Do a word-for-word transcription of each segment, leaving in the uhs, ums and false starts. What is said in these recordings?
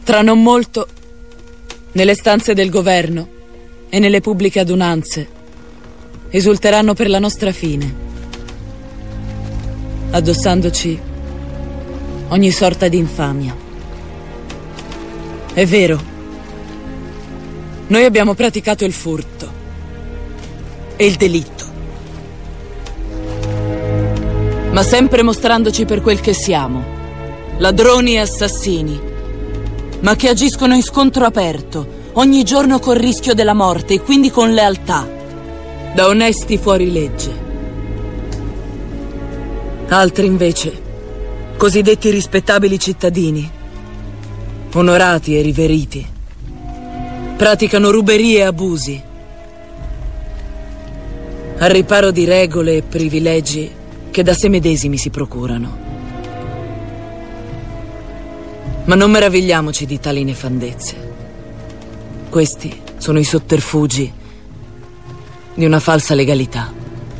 Tra non molto, nelle stanze del governo e nelle pubbliche adunanze, esulteranno per la nostra fine, addossandoci ogni sorta di infamia. È vero, noi abbiamo praticato il furto e il delitto, ma sempre mostrandoci per quel che siamo, ladroni e assassini, ma che agiscono in scontro aperto, ogni giorno col rischio della morte e quindi con lealtà, da onesti fuorilegge. Altri invece, cosiddetti rispettabili cittadini, onorati e riveriti, praticano ruberie e abusi, al riparo di regole e privilegi che da sé medesimi si procurano. Ma non meravigliamoci di tali nefandezze. Questi sono i sotterfugi di una falsa legalità.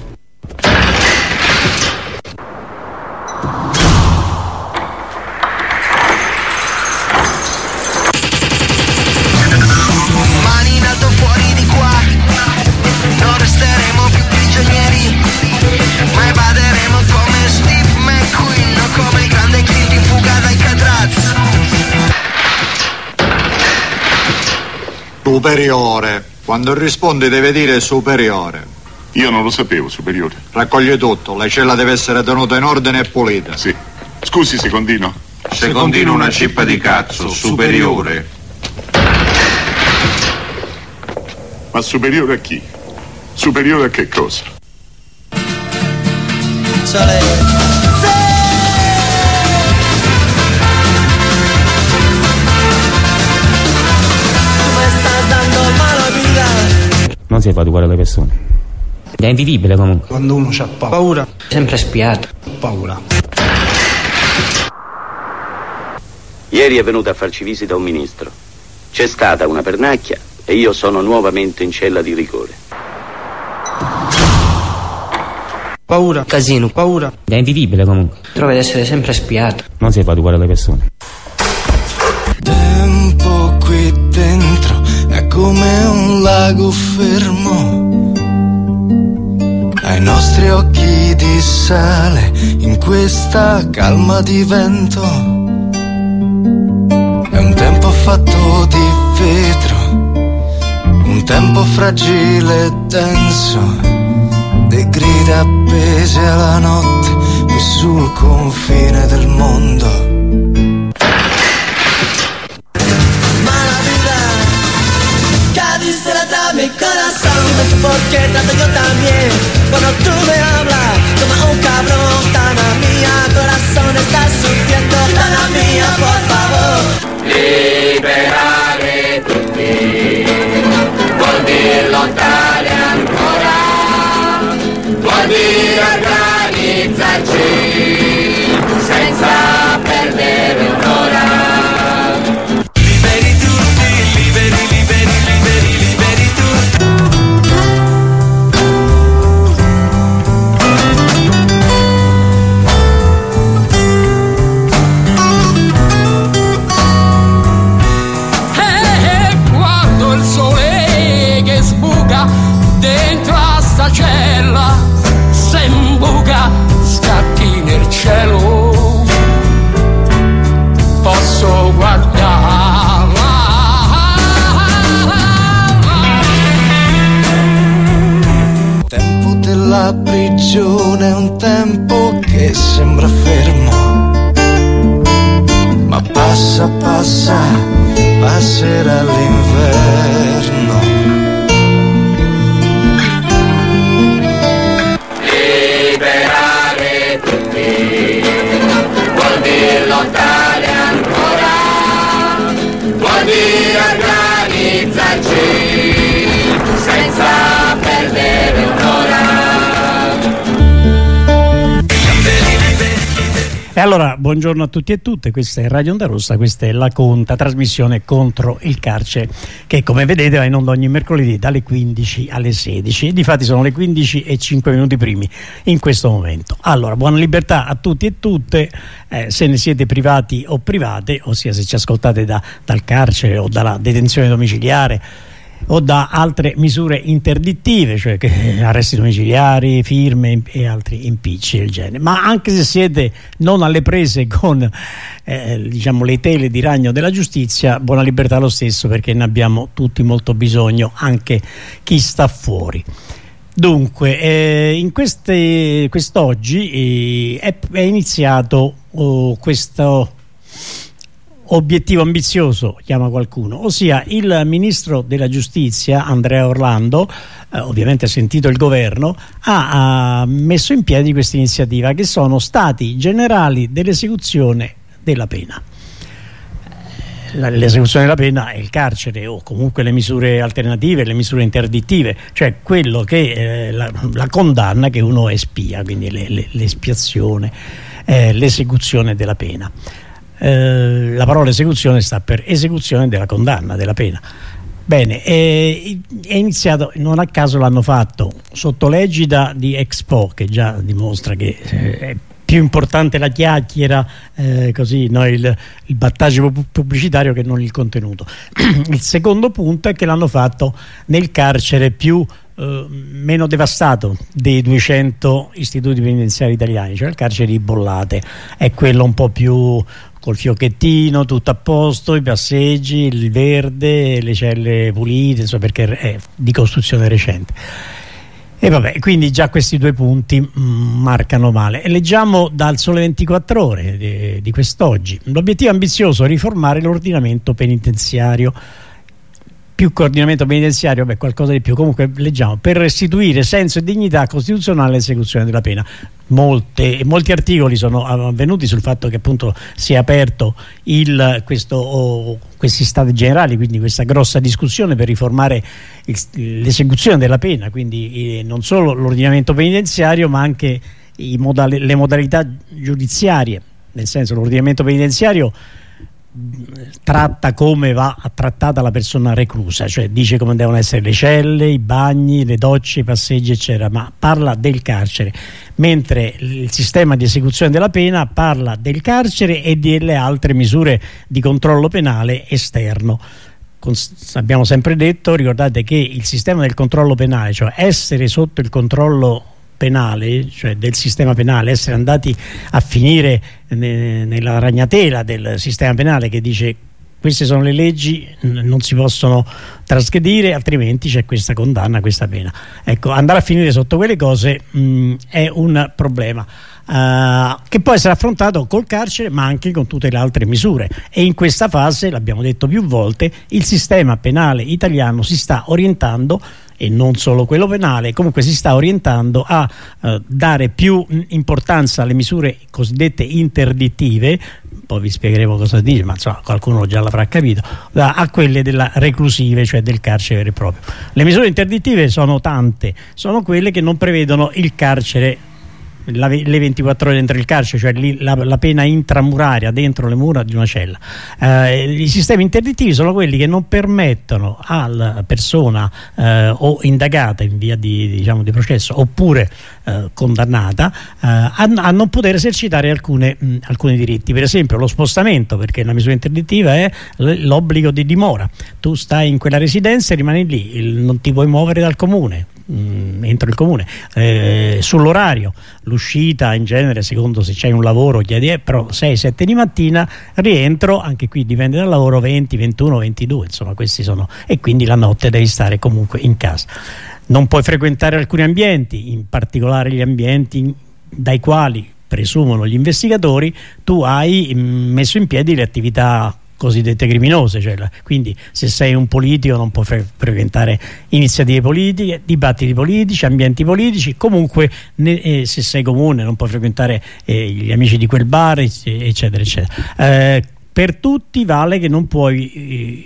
Mani in alto fuori di qua, non resteremo più prigionieri, ma evaderemo come Steve McQueen o come il grande Clint in fuga dai Cadraz. Superiore. Quando rispondi deve dire superiore. Io non lo sapevo, superiore. Raccoglie tutto. La cella deve essere tenuta in ordine e pulita. Sì. Scusi, secondino. Secondino una cippa di cazzo, superiore. Ma superiore a chi? Superiore a che cosa? Non si fa educare le persone. È invivibile comunque. Quando uno c'ha paura, Sempre spiato. paura. Ieri è venuto a farci visita un ministro. C'è stata una pernacchia e io sono nuovamente in cella di rigore. Paura, Casino. paura. È invivibile comunque. Trova di essere sempre spiato. Non si fa educare le persone. Tempo qui dentro è come un lago fermo, ai nostri occhi di sale in questa calma di vento. È un tempo fatto di vetro, un tempo fragile e denso, di grida appese alla notte qui sul confine del mondo. Mi corazón, porque tanto yo también. Cuando tú me hablas como un cabrón, Tana mía, corazón está sufriendo. Tana mía, por favor. Liberare tutti, vuol dire lottare ancora, vuol dire organizzarci senza perdere un'ora. Liberi tutti, liberi, liberi, liberi, liberi tutti. E quando il sole che sbuca dentro a sta cella, se imbuca scacchi nel cielo, posso guardare. Tempo della prigione è un tempo che sembra fermo, ma passa, passa, passerà l'inverno. Liberare tutti, vuol dire lottare ancora, vuol dire organizzarci senza perdere un'ora. E allora, buongiorno a tutti e tutte, questa è Radio Onda Rossa, questa è La Conta, trasmissione contro il carcere, che come vedete va in onda ogni mercoledì dalle quindici alle sedici, e difatti sono le quindici e cinque minuti primi in questo momento. Allora, buona libertà a tutti e tutte, eh, se ne siete privati o private, ossia se ci ascoltate da, dal carcere o dalla detenzione domiciliare o da altre misure interdittive, cioè che, arresti domiciliari, firme e altri impicci del genere, ma anche se siete non alle prese con eh, diciamo le tele di ragno della giustizia, buona libertà lo stesso, perché ne abbiamo tutti molto bisogno, anche chi sta fuori. Dunque, eh, in queste, quest'oggi eh, è, è iniziato oh, questo obiettivo ambizioso, chiama qualcuno, ossia il ministro della giustizia Andrea Orlando, eh, ovviamente ha sentito il governo, ha, ha messo in piedi questa iniziativa, che sono stati generali dell'esecuzione della pena. L'esecuzione della pena è il carcere, o comunque le misure alternative, le misure interdittive, cioè quello che eh, la, la condanna che uno espia, quindi le, le, l'espiazione, eh, l'esecuzione della pena. Eh, la parola esecuzione sta per esecuzione della condanna, della pena. Bene, eh, è iniziato, non a caso l'hanno fatto sotto l'egida di Expo, che già dimostra che eh, è più importante la chiacchiera, eh, così, no, il, il battaggio pubblicitario, che non il contenuto. Il secondo punto è che l'hanno fatto nel carcere più eh, meno devastato dei duecento istituti penitenziari italiani, cioè il carcere di Bollate, è quello un po' più col fiocchettino, tutto a posto, i passeggi, il verde, le celle pulite, insomma, perché è di costruzione recente. E vabbè, quindi già questi due punti mh, marcano male. E leggiamo dal Sole ventiquattro Ore di, di quest'oggi. L'obiettivo ambizioso è riformare l'ordinamento penitenziario. Più coordinamento penitenziario, beh, qualcosa di più. Comunque leggiamo: per restituire senso e dignità costituzionale all'esecuzione della pena. Molte, molti articoli sono avvenuti sul fatto che appunto si è aperto il, questo, oh, questi stati generali, quindi questa grossa discussione per riformare l'esecuzione della pena, quindi eh, non solo l'ordinamento penitenziario, ma anche i modali, le modalità giudiziarie, nel senso l'ordinamento penitenziario tratta come va trattata la persona reclusa, cioè dice come devono essere le celle, i bagni, le docce, i passeggi eccetera, ma parla del carcere, mentre il sistema di esecuzione della pena parla del carcere e delle altre misure di controllo penale esterno. Abbiamo sempre detto, ricordate che il sistema del controllo penale, cioè essere sotto il controllo penale, cioè del sistema penale, essere andati a finire ne, nella ragnatela del sistema penale che dice queste sono le leggi, non si possono trasgredire, altrimenti c'è questa condanna, questa pena. Ecco, andare a finire sotto quelle cose mh, è un problema uh, che può essere affrontato col carcere, ma anche con tutte le altre misure, e in questa fase, l'abbiamo detto più volte, il sistema penale italiano si sta orientando, e non solo quello penale, comunque si sta orientando a uh, dare più importanza alle misure cosiddette interdittive, poi vi spiegheremo cosa dice, ma insomma qualcuno già l'avrà capito, a quelle della reclusive, cioè del carcere vero e proprio. Le misure interdittive sono tante, sono quelle che non prevedono il carcere, la, le ventiquattro ore dentro il carcere, cioè li, la, la pena intramuraria dentro le mura di una cella. Eh, i sistemi interdittivi sono quelli che non permettono alla persona eh, o indagata in via di, diciamo, di processo, oppure eh, condannata eh, a, a non poter esercitare alcune, mh, alcuni diritti. Per esempio lo spostamento, perché la misura interdittiva è l'obbligo di dimora. Tu stai in quella residenza e rimani lì, il, non ti puoi muovere dal comune, mh, entro il comune. Eh, sull'orario, l'uscita in genere, secondo se c'hai un lavoro chiedi, eh, però sei sette di mattina, rientro, anche qui dipende dal lavoro, venti, ventuno, ventidue, insomma questi sono, e quindi la notte devi stare comunque in casa. Non puoi frequentare alcuni ambienti, in particolare gli ambienti dai quali presumono gli investigatori tu hai messo in piedi le attività cosiddette criminose, cioè la, quindi se sei un politico non puoi fre frequentare iniziative politiche, dibattiti politici, ambienti politici, comunque ne, eh, se sei comune non puoi frequentare eh, gli amici di quel bar, eccetera eccetera. Eh, per tutti vale che non puoi eh,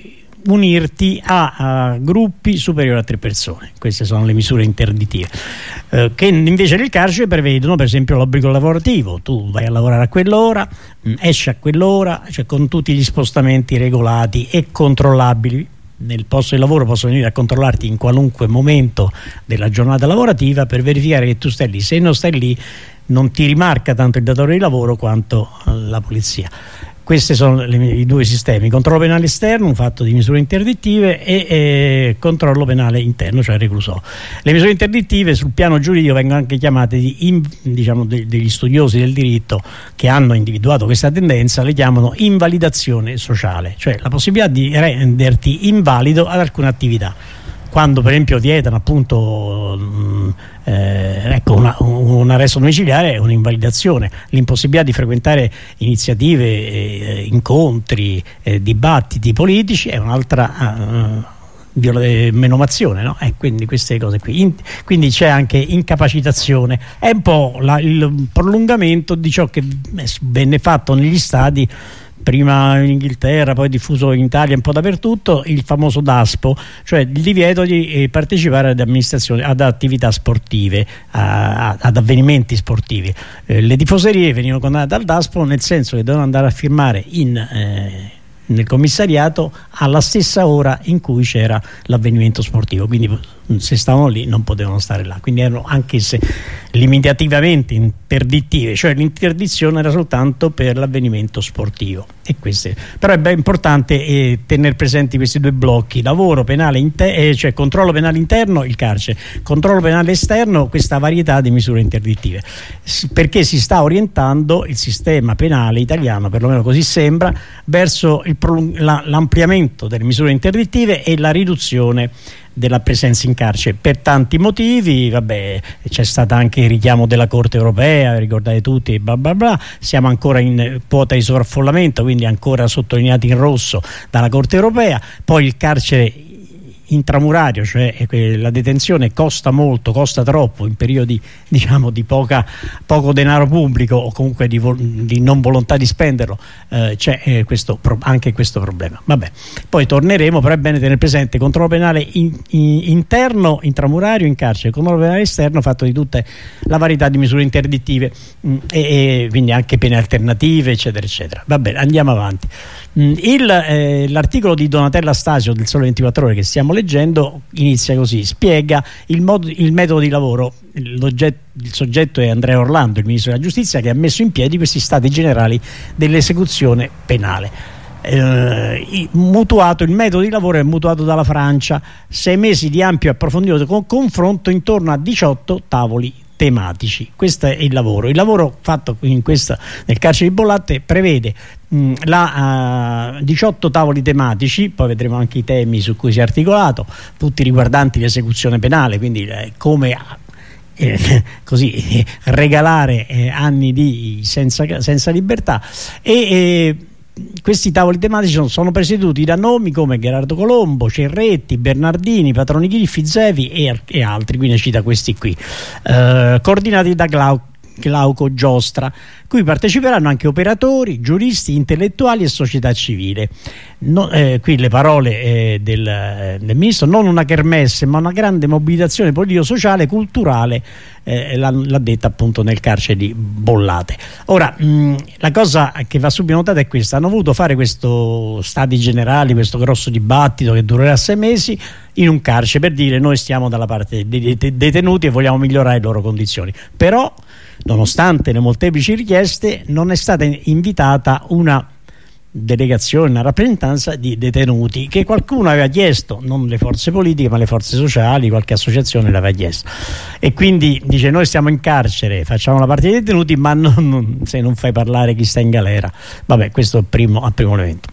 unirti a, a gruppi superiori a tre persone. Queste sono le misure interdittive, eh, che invece nel carcere prevedono per esempio l'obbligo lavorativo. Tu vai a lavorare a quell'ora, mh, esci a quell'ora, cioè con tutti gli spostamenti regolati e controllabili. Nel posto di lavoro possono venire a controllarti in qualunque momento della giornata lavorativa per verificare che tu stai lì. Se non stai lì non ti rimarca tanto il datore di lavoro quanto la polizia. Questi sono le, i due sistemi: controllo penale esterno, un fatto di misure interdittive, e, e controllo penale interno, cioè reclusorio. Le misure interdittive sul piano giuridico vengono anche chiamate di, in, diciamo, de, degli studiosi del diritto che hanno individuato questa tendenza, le chiamano invalidazione sociale, cioè la possibilità di renderti invalido ad alcune attività. Quando per esempio vietano appunto mh, eh, ecco una, un arresto domiciliare è un'invalidazione, l'impossibilità di frequentare iniziative, eh, incontri, eh, dibattiti politici è un'altra uh, menomazione, no? E quindi queste cose qui. In, quindi c'è anche incapacitazione, è un po' la, il prolungamento di ciò che venne fatto negli stati, prima in Inghilterra, poi diffuso in Italia, un po' dappertutto, il famoso DASPO, cioè il divieto di eh, partecipare ad amministrazioni, ad attività sportive, a, a, ad avvenimenti sportivi. Eh, le tifoserie venivano condannate dal DASPO nel senso che dovevano andare a firmare in, eh, nel commissariato alla stessa ora in cui c'era l'avvenimento sportivo, quindi se stavano lì non potevano stare là, quindi erano anche se limitativamente interdittive, cioè l'interdizione era soltanto per l'avvenimento sportivo. E queste, però è ben importante eh, tenere presenti questi due blocchi: lavoro penale inter- eh, cioè controllo penale interno, il carcere, controllo penale esterno, questa varietà di misure interdittive, S- perché si sta orientando il sistema penale italiano, perlomeno così sembra, verso il prolung- la- l'ampliamento delle misure interdittive e la riduzione della presenza in carcere per tanti motivi. Vabbè, c'è stato anche il richiamo della Corte Europea, ricordate tutti, bla bla bla. Siamo ancora in quota di sovraffollamento, quindi ancora sottolineati in rosso dalla Corte Europea. Poi il carcere intramurario, cioè la detenzione, costa molto, costa troppo in periodi diciamo di poca, poco denaro pubblico o comunque di, di non volontà di spenderlo, eh, c'è eh, questo, anche questo problema. Vabbè, poi torneremo, però è bene tenere presente controllo penale in, in, interno, intramurario in carcere, controllo penale esterno fatto di tutta la varietà di misure interdittive mh, e, e quindi anche pene alternative, eccetera eccetera. Va bene, andiamo avanti. Il, eh, l'articolo di Donatella Stasio del Sole ventiquattro Ore che stiamo leggendo inizia così: spiega il, modo, il metodo di lavoro. Il soggetto è Andrea Orlando, il ministro della giustizia, che ha messo in piedi questi stati generali dell'esecuzione penale. Eh, mutuato, il metodo di lavoro è mutuato dalla Francia: sei mesi di ampio e approfondito con confronto intorno a diciotto tavoli tematici. Questo è il lavoro. Il lavoro fatto in questa, nel carcere di Bollate prevede mh, la, uh, diciotto tavoli tematici, poi vedremo anche i temi su cui si è articolato, tutti riguardanti l'esecuzione penale, quindi eh, come eh, così eh, regalare eh, anni di senza, senza libertà. E eh, questi tavoli tematici sono, sono presieduti da nomi come Gerardo Colombo, Cerretti, Bernardini, Patroni Griffi, Zevi e, e altri, qui ne cita questi qui, eh, coordinati da Glau, Glauco Giostra, cui parteciperanno anche operatori, giuristi, intellettuali e società civile. No, eh, qui le parole eh, del, eh, del ministro: non una kermesse ma una grande mobilitazione politico-sociale, culturale, eh, l'ha, l'ha detta appunto nel carcere di Bollate. Ora mh, la cosa che va subito notata è questa: hanno voluto fare questo stati generali, questo grosso dibattito che durerà sei mesi in un carcere per dire noi stiamo dalla parte dei detenuti e vogliamo migliorare le loro condizioni. Però nonostante le molteplici richieste non è stata invitata una delegazione, una rappresentanza di detenuti che qualcuno aveva chiesto, non le forze politiche ma le forze sociali, qualche associazione l'aveva chiesto, e quindi dice noi stiamo in carcere, facciamo la parte dei detenuti, ma non, non, se non fai parlare chi sta in galera. Vabbè, questo è il primo, al primo elemento.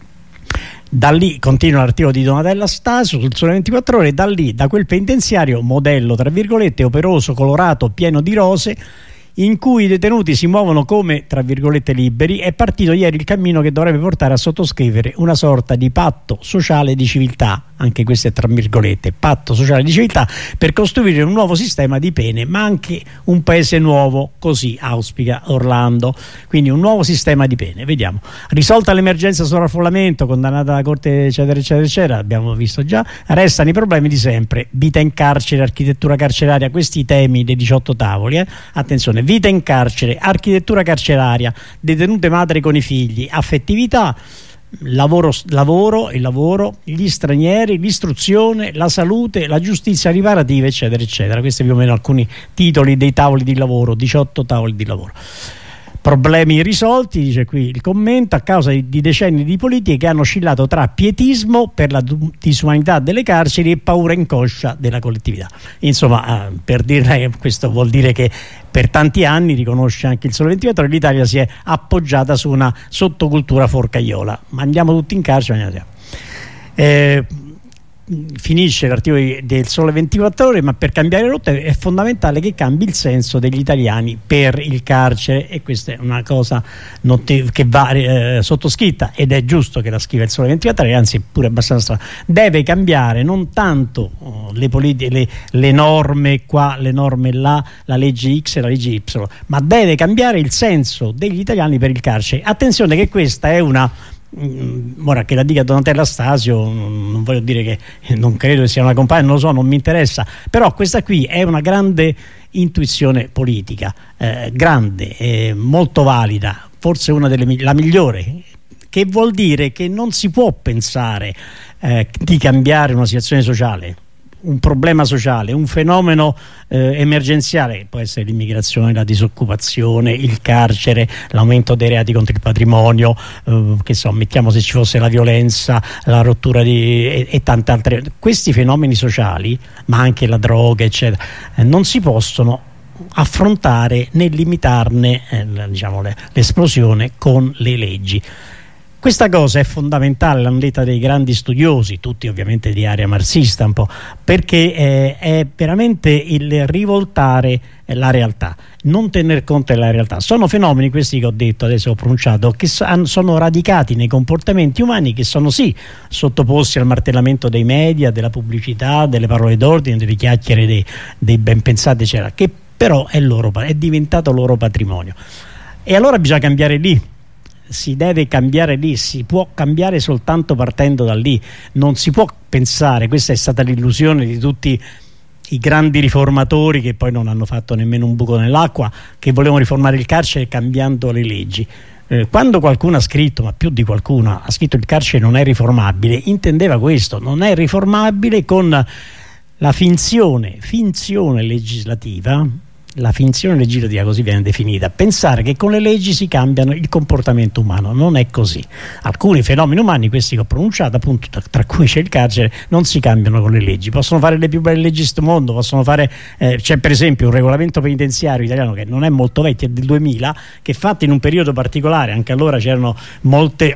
Da lì continua l'articolo di Donatella Stasio sul Sole ventiquattro Ore. Da lì, da quel penitenziario modello tra virgolette operoso, colorato, pieno di rose, in cui i detenuti si muovono come tra virgolette liberi, è partito ieri il cammino che dovrebbe portare a sottoscrivere una sorta di patto sociale di civiltà, anche questo è tra virgolette, patto sociale di civiltà per costruire un nuovo sistema di pene, ma anche un paese nuovo, così auspica Orlando. Quindi un nuovo sistema di pene. Vediamo. Risolta l'emergenza sovraffollamento, condannata la Corte eccetera eccetera eccetera, abbiamo visto già, restano i problemi di sempre: vita in carcere, architettura carceraria, questi temi dei diciotto tavoli, eh? Attenzione, vita in carcere, architettura carceraria, detenute madri con i figli, affettività, lavoro, lavoro, il lavoro, gli stranieri, l'istruzione, la salute, la giustizia riparativa eccetera eccetera. Questi più o meno alcuni titoli dei tavoli di lavoro, diciotto tavoli di lavoro. Problemi irrisolti, dice qui il commento, a causa di, di decenni di politiche che hanno oscillato tra pietismo per la disumanità delle carceri e paura inconscia della collettività. Insomma, eh, per dire, questo vuol dire che per tanti anni, riconosce anche il Sole ventiquattro Ore, l'Italia si è appoggiata su una sottocultura forcaiola. Ma andiamo tutti in carcere, andiamo. Eh, finisce l'articolo del Sole ventiquattro Ore, ma per cambiare rotta è fondamentale che cambi il senso degli italiani per il carcere, e questa è una cosa che va eh, sottoscritta, ed è giusto che la scriva il Sole ventiquattro Ore, anzi pure abbastanza. Deve cambiare non tanto oh, le, le, le norme qua, le norme là, la legge X e la legge Y, ma deve cambiare il senso degli italiani per il carcere. Attenzione che questa è una ora che la dica Donatella Stasio, non voglio dire che non credo che sia una compagna, non lo so, non mi interessa, però questa qui è una grande intuizione politica, eh, grande, eh, molto valida, forse una delle la migliore, che vuol dire che non si può pensare eh, di cambiare una situazione sociale, un problema sociale, un fenomeno eh, emergenziale, può essere l'immigrazione, la disoccupazione, il carcere, l'aumento dei reati contro il patrimonio, eh, che so, mettiamo se ci fosse la violenza, la rottura di, e, e tante altre, questi fenomeni sociali, ma anche la droga eccetera, eh, non si possono affrontare né limitarne eh, diciamo, l'esplosione con le leggi. Questa cosa è fondamentale, l'hanno detta dei grandi studiosi, tutti ovviamente di area marxista un po', perché eh, è veramente il rivoltare la realtà, non tener conto della realtà. Sono fenomeni questi che ho detto, adesso ho pronunciato, che sono radicati nei comportamenti umani, che sono sì sottoposti al martellamento dei media, della pubblicità, delle parole d'ordine, delle chiacchiere dei, dei ben pensati eccetera, che però è, loro, è diventato loro patrimonio. E allora bisogna cambiare lì. Si deve cambiare lì, si può cambiare soltanto partendo da lì, non si può pensare, questa è stata l'illusione di tutti i grandi riformatori che poi non hanno fatto nemmeno un buco nell'acqua, che volevano riformare il carcere cambiando le leggi. Eh, quando qualcuno ha scritto, ma più di qualcuno ha scritto il carcere non è riformabile, intendeva questo, non è riformabile con la finzione, finzione legislativa. La finzione legislativa, così viene definita, pensare che con le leggi si cambiano il comportamento umano. Non è così. Alcuni fenomeni umani, questi che ho pronunciato, appunto, tra, tra cui c'è il carcere, non si cambiano con le leggi. Possono fare le più belle leggi di questo mondo, possono fare eh, c'è per esempio un regolamento penitenziario italiano che non è molto vecchio, è del duemila, che fatto in un periodo particolare, anche allora c'erano molte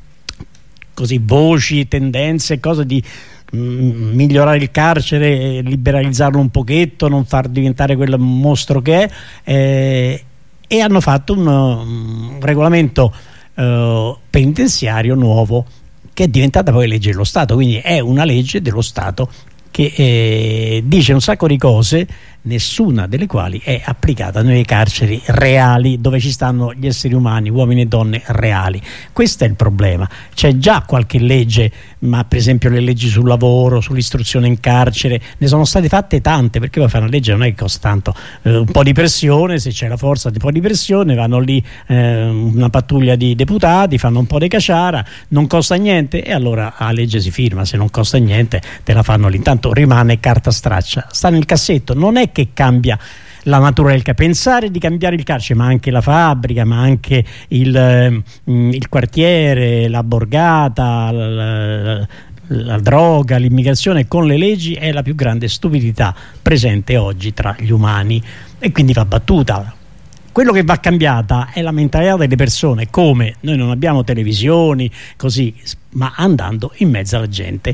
così voci, tendenze, cose di migliorare il carcere, liberalizzarlo un pochetto, non far diventare quel mostro che è, eh, e hanno fatto un, un regolamento eh, penitenziario nuovo che è diventata poi legge dello Stato, quindi è una legge dello Stato che eh, dice un sacco di cose, nessuna delle quali è applicata nelle carceri reali dove ci stanno gli esseri umani, uomini e donne reali. Questo è il problema. C'è già qualche legge, ma per esempio le leggi sul lavoro, sull'istruzione in carcere, ne sono state fatte tante, perché poi fare una legge non è che costa tanto, eh, un po' di pressione, se c'è la forza di un po' di pressione, vanno lì eh, una pattuglia di deputati, fanno un po' di caciara, non costa niente e allora la legge si firma. Se non costa niente te la fanno lì, intanto rimane carta straccia, sta nel cassetto. Non è che cambia la natura del carcere, pensare di cambiare il carcere, ma anche la fabbrica, ma anche il, eh, il quartiere, la borgata, la, la, la droga, l'immigrazione con le leggi è la più grande stupidità presente oggi tra gli umani, e quindi va battuta. Quello che va cambiata è la mentalità delle persone, come noi non abbiamo televisioni così, ma andando in mezzo alla gente.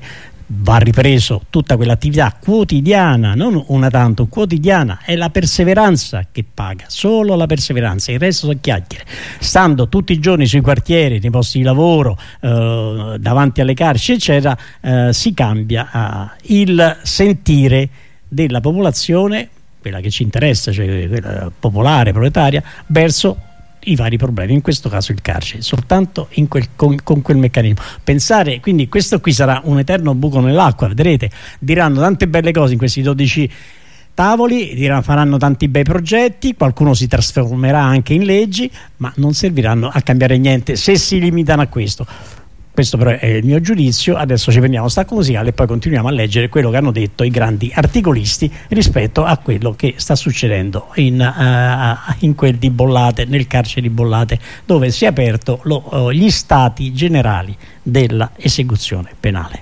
Va ripreso tutta quell'attività quotidiana, non una tanto, quotidiana. È la perseveranza che paga, solo la perseveranza, il resto sono chiacchiere. Stando tutti i giorni sui quartieri, nei posti di lavoro, eh, davanti alle carceri eccetera, eh, si cambia eh, il sentire della popolazione, quella che ci interessa, cioè quella popolare, proletaria, verso i vari problemi, in questo caso il carcere, soltanto in quel, con, con quel meccanismo. Pensare, quindi questo qui sarà un eterno buco nell'acqua, vedrete, diranno tante belle cose in questi dodici tavoli, diranno, faranno tanti bei progetti, qualcuno si trasformerà anche in leggi, ma non serviranno a cambiare niente se si limitano a questo. Questo però è il mio giudizio. Adesso ci prendiamo stacco musicale e poi continuiamo a leggere quello che hanno detto i grandi articolisti rispetto a quello che sta succedendo in, uh, in quel di Bollate, nel carcere di Bollate, dove si è aperto lo, uh, gli stati generali della esecuzione penale.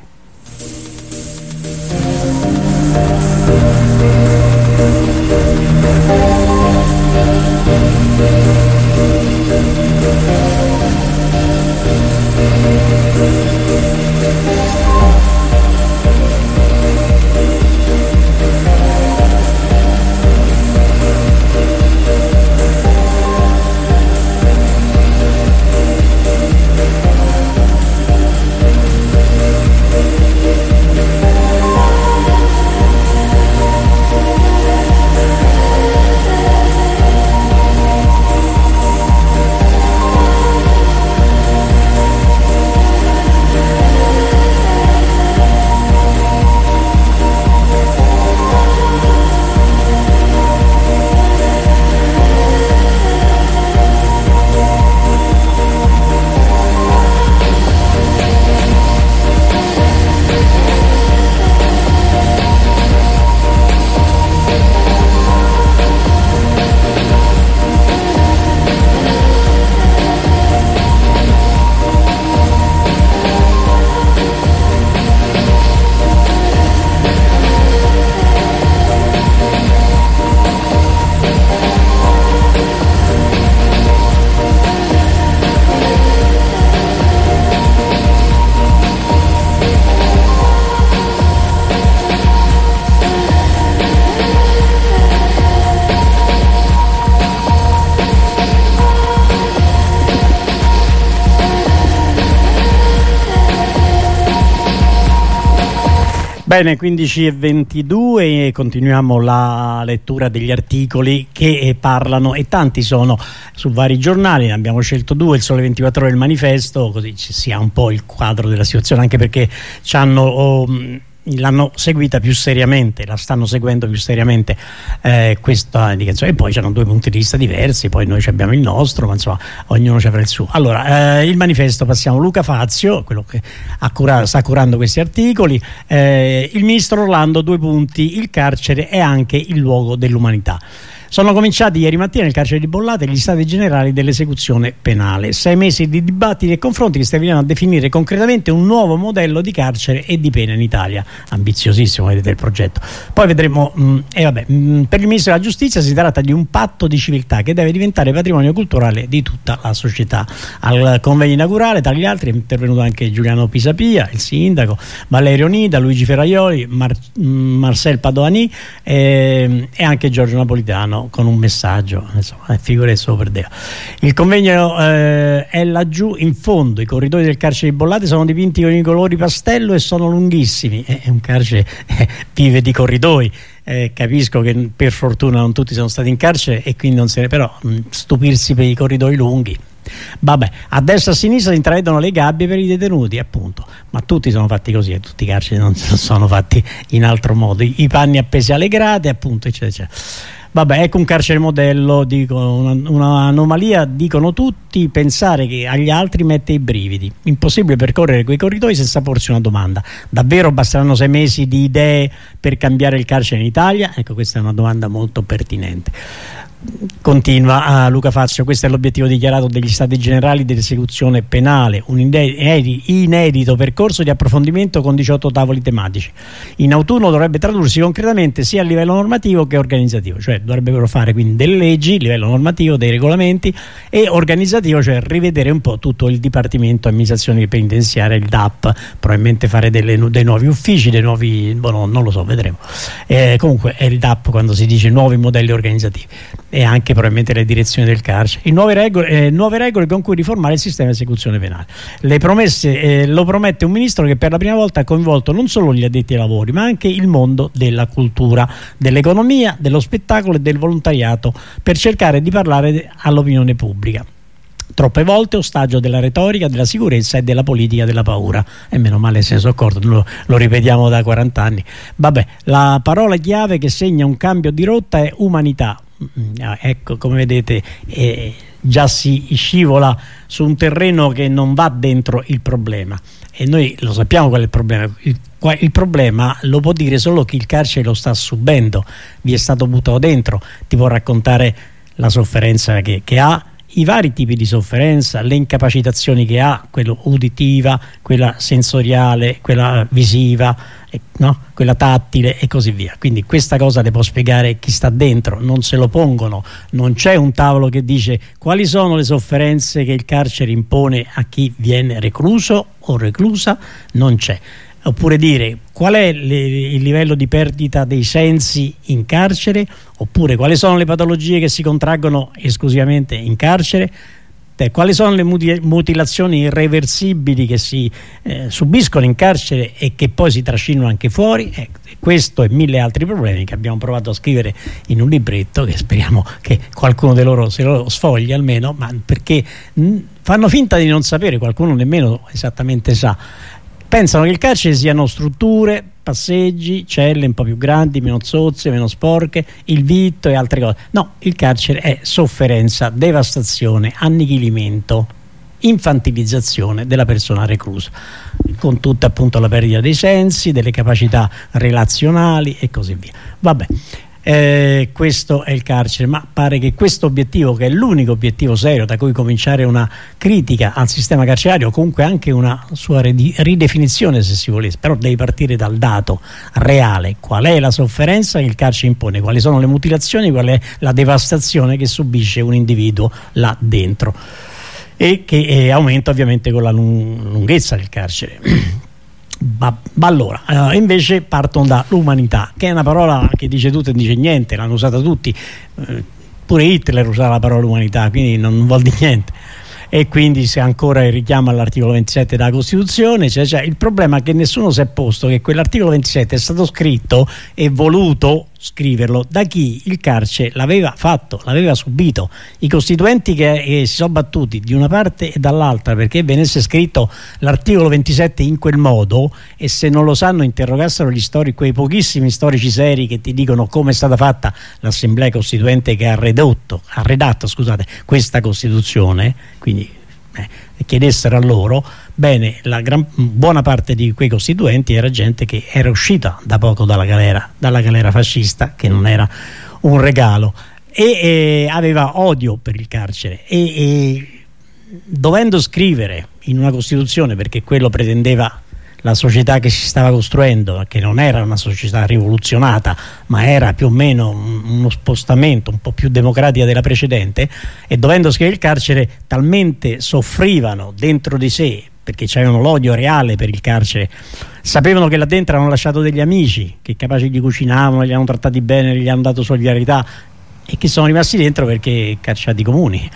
Bene, quindici e ventidue, continuiamo la lettura degli articoli che parlano, e tanti sono su vari giornali. Ne abbiamo scelto due, il Sole ventiquattro Ore e il Manifesto, così ci sia un po' il quadro della situazione, anche perché ci hanno... Oh, l'hanno seguita più seriamente, la stanno seguendo più seriamente eh, questa indicazione, e poi c'erano due punti di vista diversi, poi noi abbiamo il nostro, ma insomma ognuno ci avrà il suo. Allora, eh, il Manifesto, passiamo. Luca Fazio, quello che ha cura, sta curando questi articoli. Eh, il ministro Orlando, due punti: il carcere è anche il luogo dell'umanità. Sono cominciati ieri mattina nel carcere di Bollate gli stati generali dell'esecuzione penale. Sei mesi di dibattiti e confronti che serviranno a definire concretamente un nuovo modello di carcere e di pena in Italia. Ambiziosissimo, vedete il progetto. Poi vedremo. Mh, e vabbè, mh, per il Ministro della Giustizia si tratta di un patto di civiltà che deve diventare patrimonio culturale di tutta la società. Al convegno inaugurale, tra gli altri, è intervenuto anche Giuliano Pisapia, il sindaco, Valerio Nida, Luigi Ferraioli, Mar- Marcel Padoani e, e anche Giorgio Napolitano, con un messaggio, insomma, figure solo per Dio. Il convegno eh, è laggiù in fondo. I corridoi del carcere di Bollate sono dipinti con i colori pastello e sono lunghissimi. È un carcere eh, vive di corridoi. Eh, capisco che per fortuna non tutti sono stati in carcere e quindi non se ne, però mh, stupirsi per i corridoi lunghi. Vabbè, a destra e a sinistra si intravedono le gabbie per i detenuti, appunto, ma tutti sono fatti così, e tutti i carceri non sono fatti in altro modo. I, i panni appesi alle grate, appunto, eccetera, eccetera. Vabbè, ecco un carcere modello, dico, una, un'anomalia, dicono tutti. Pensare che agli altri mette i brividi. Impossibile percorrere quei corridoi senza porsi una domanda: davvero basteranno sei mesi di idee per cambiare il carcere in Italia? Ecco, questa è una domanda molto pertinente. Continua a Luca Fazio: questo è l'obiettivo dichiarato degli Stati Generali dell'esecuzione penale, un inedito percorso di approfondimento con diciotto tavoli tematici. In autunno dovrebbe tradursi concretamente sia a livello normativo che organizzativo, cioè dovrebbero fare quindi delle leggi a livello normativo, dei regolamenti, e organizzativo, cioè rivedere un po' tutto il Dipartimento Amministrazione Penitenziaria, il D A P, probabilmente fare delle, dei nuovi uffici, dei nuovi, boh, no, non lo so, vedremo. Eh, comunque è il D A P quando si dice nuovi modelli organizzativi, e anche probabilmente le direzioni del carcere, nuove regole, eh, nuove regole con cui riformare il sistema di esecuzione penale. Le promesse eh, lo promette un ministro che per la prima volta ha coinvolto non solo gli addetti ai lavori, ma anche il mondo della cultura, dell'economia, dello spettacolo e del volontariato, per cercare di parlare all'opinione pubblica. Troppe volte ostaggio della retorica, della sicurezza e della politica della paura. E meno male se ne sono accorto, lo, lo ripetiamo da quaranta anni. Vabbè, la parola chiave che segna un cambio di rotta è umanità. Ecco, come vedete, eh, già si scivola su un terreno che non va dentro il problema, e noi lo sappiamo qual è il problema. Il, il problema lo può dire solo chi il carcere lo sta subendo, vi è stato buttato dentro, ti può raccontare la sofferenza che, che ha, i vari tipi di sofferenza, le incapacitazioni che ha, quella uditiva, quella sensoriale, quella visiva, eh, no? quella tattile e così via. Quindi questa cosa le può spiegare chi sta dentro, non se lo pongono, non c'è un tavolo che dice quali sono le sofferenze che il carcere impone a chi viene recluso o reclusa, non c'è. Oppure dire qual è le, il livello di perdita dei sensi in carcere, oppure quali sono le patologie che si contraggono esclusivamente in carcere, eh, quali sono le muti mutilazioni irreversibili che si eh, subiscono in carcere e che poi si trascinano anche fuori. Eh, questo e mille altri problemi che abbiamo provato a scrivere in un libretto, che speriamo che qualcuno di loro se lo sfogli almeno, ma perché mh, fanno finta di non sapere, qualcuno nemmeno esattamente sa. Pensano che il carcere siano strutture, passeggi, celle un po' più grandi, meno zozze, meno sporche, il vitto e altre cose. No, il carcere è sofferenza, devastazione, annichilimento, infantilizzazione della persona reclusa, con tutta appunto la perdita dei sensi, delle capacità relazionali e così via. Vabbè. Eh, questo è il carcere, ma pare che questo obiettivo, che è l'unico obiettivo serio da cui cominciare una critica al sistema carcerario, comunque anche una sua ridefinizione se si volesse, però devi partire dal dato reale: qual è la sofferenza che il carcere impone, quali sono le mutilazioni, qual è la devastazione che subisce un individuo là dentro, e che eh, aumenta ovviamente con la lunghezza del carcere. Ma, ma allora, uh, invece partono dall'umanità, che è una parola che dice tutto e dice niente, l'hanno usata tutti, uh, pure Hitler usava la parola umanità, quindi non, non vuol dire niente. E quindi se ancora il richiamo all'articolo ventisette della Costituzione, cioè, cioè, il problema è che nessuno si è posto che quell'articolo ventisette è stato scritto e voluto scriverlo da chi il carcere l'aveva fatto, l'aveva subito. I costituenti che, che si sono battuti di una parte e dall'altra perché venisse scritto l'articolo ventisette in quel modo, e se non lo sanno interrogassero gli storici, quei pochissimi storici seri che ti dicono come è stata fatta l'assemblea costituente che ha redotto, ha redatto scusate, questa Costituzione, quindi eh, chiedessero a loro. Bene, la gran, buona parte di quei costituenti era gente che era uscita da poco dalla galera, dalla galera fascista, che non era un regalo, e, e aveva odio per il carcere, e, e dovendo scrivere in una Costituzione, perché quello pretendeva la società che si stava costruendo, che non era una società rivoluzionata ma era più o meno uno spostamento un po' più democratica della precedente, e dovendo scrivere il carcere talmente soffrivano dentro di sé perché c'avevano l'odio reale per il carcere, sapevano che là dentro hanno lasciato degli amici che capaci gli cucinavano, gli hanno trattati bene, gli hanno dato solidarietà, e che sono rimasti dentro perché carcerati comuni,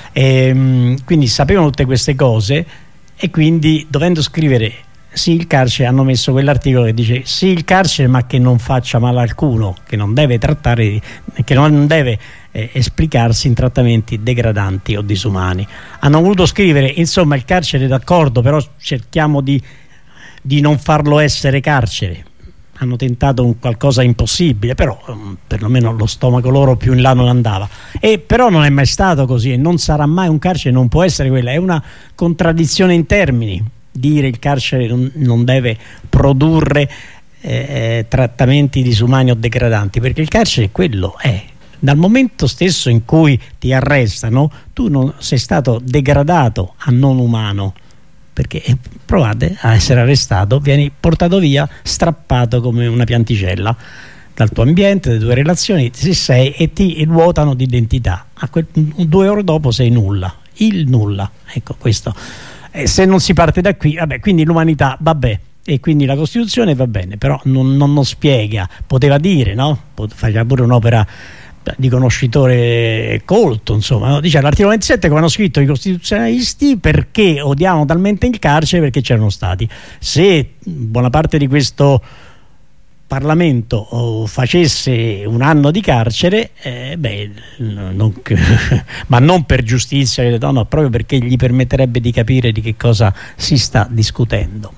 e, quindi sapevano tutte queste cose, e quindi dovendo scrivere sì il carcere hanno messo quell'articolo che dice sì il carcere ma che non faccia male a alcuno, che non deve trattare, che non deve eh, esplicarsi in trattamenti degradanti o disumani. Hanno voluto scrivere insomma il carcere d'accordo, però cerchiamo di, di non farlo essere carcere. Hanno tentato un qualcosa impossibile, però um, perlomeno lo stomaco loro più in là non andava, e però non è mai stato così e non sarà mai. Un carcere non può essere quella, è una contraddizione in termini dire il carcere non, non deve produrre eh, trattamenti disumani o degradanti, perché il carcere quello è, dal momento stesso in cui ti arrestano tu non sei stato degradato a non umano, perché provate a essere arrestato, vieni portato via, strappato come una pianticella dal tuo ambiente, dalle tue relazioni, se sei, e ti ruotano di identità. A quel, due ore dopo sei nulla, il nulla. Ecco questo. Eh, se non si parte da qui, vabbè, quindi l'umanità, vabbè, e quindi la Costituzione va bene, però non, non, non spiega, poteva dire, no? Faceva pure un'opera di conoscitore colto, insomma, no? Dice all'articolo ventisette, come hanno scritto i costituzionalisti, perché odiavano talmente il carcere, perché c'erano stati. Se buona parte di questo Parlamento oh, facesse un anno di carcere, eh, beh, non, ma non per giustizia, no, no, proprio perché gli permetterebbe di capire di che cosa si sta discutendo.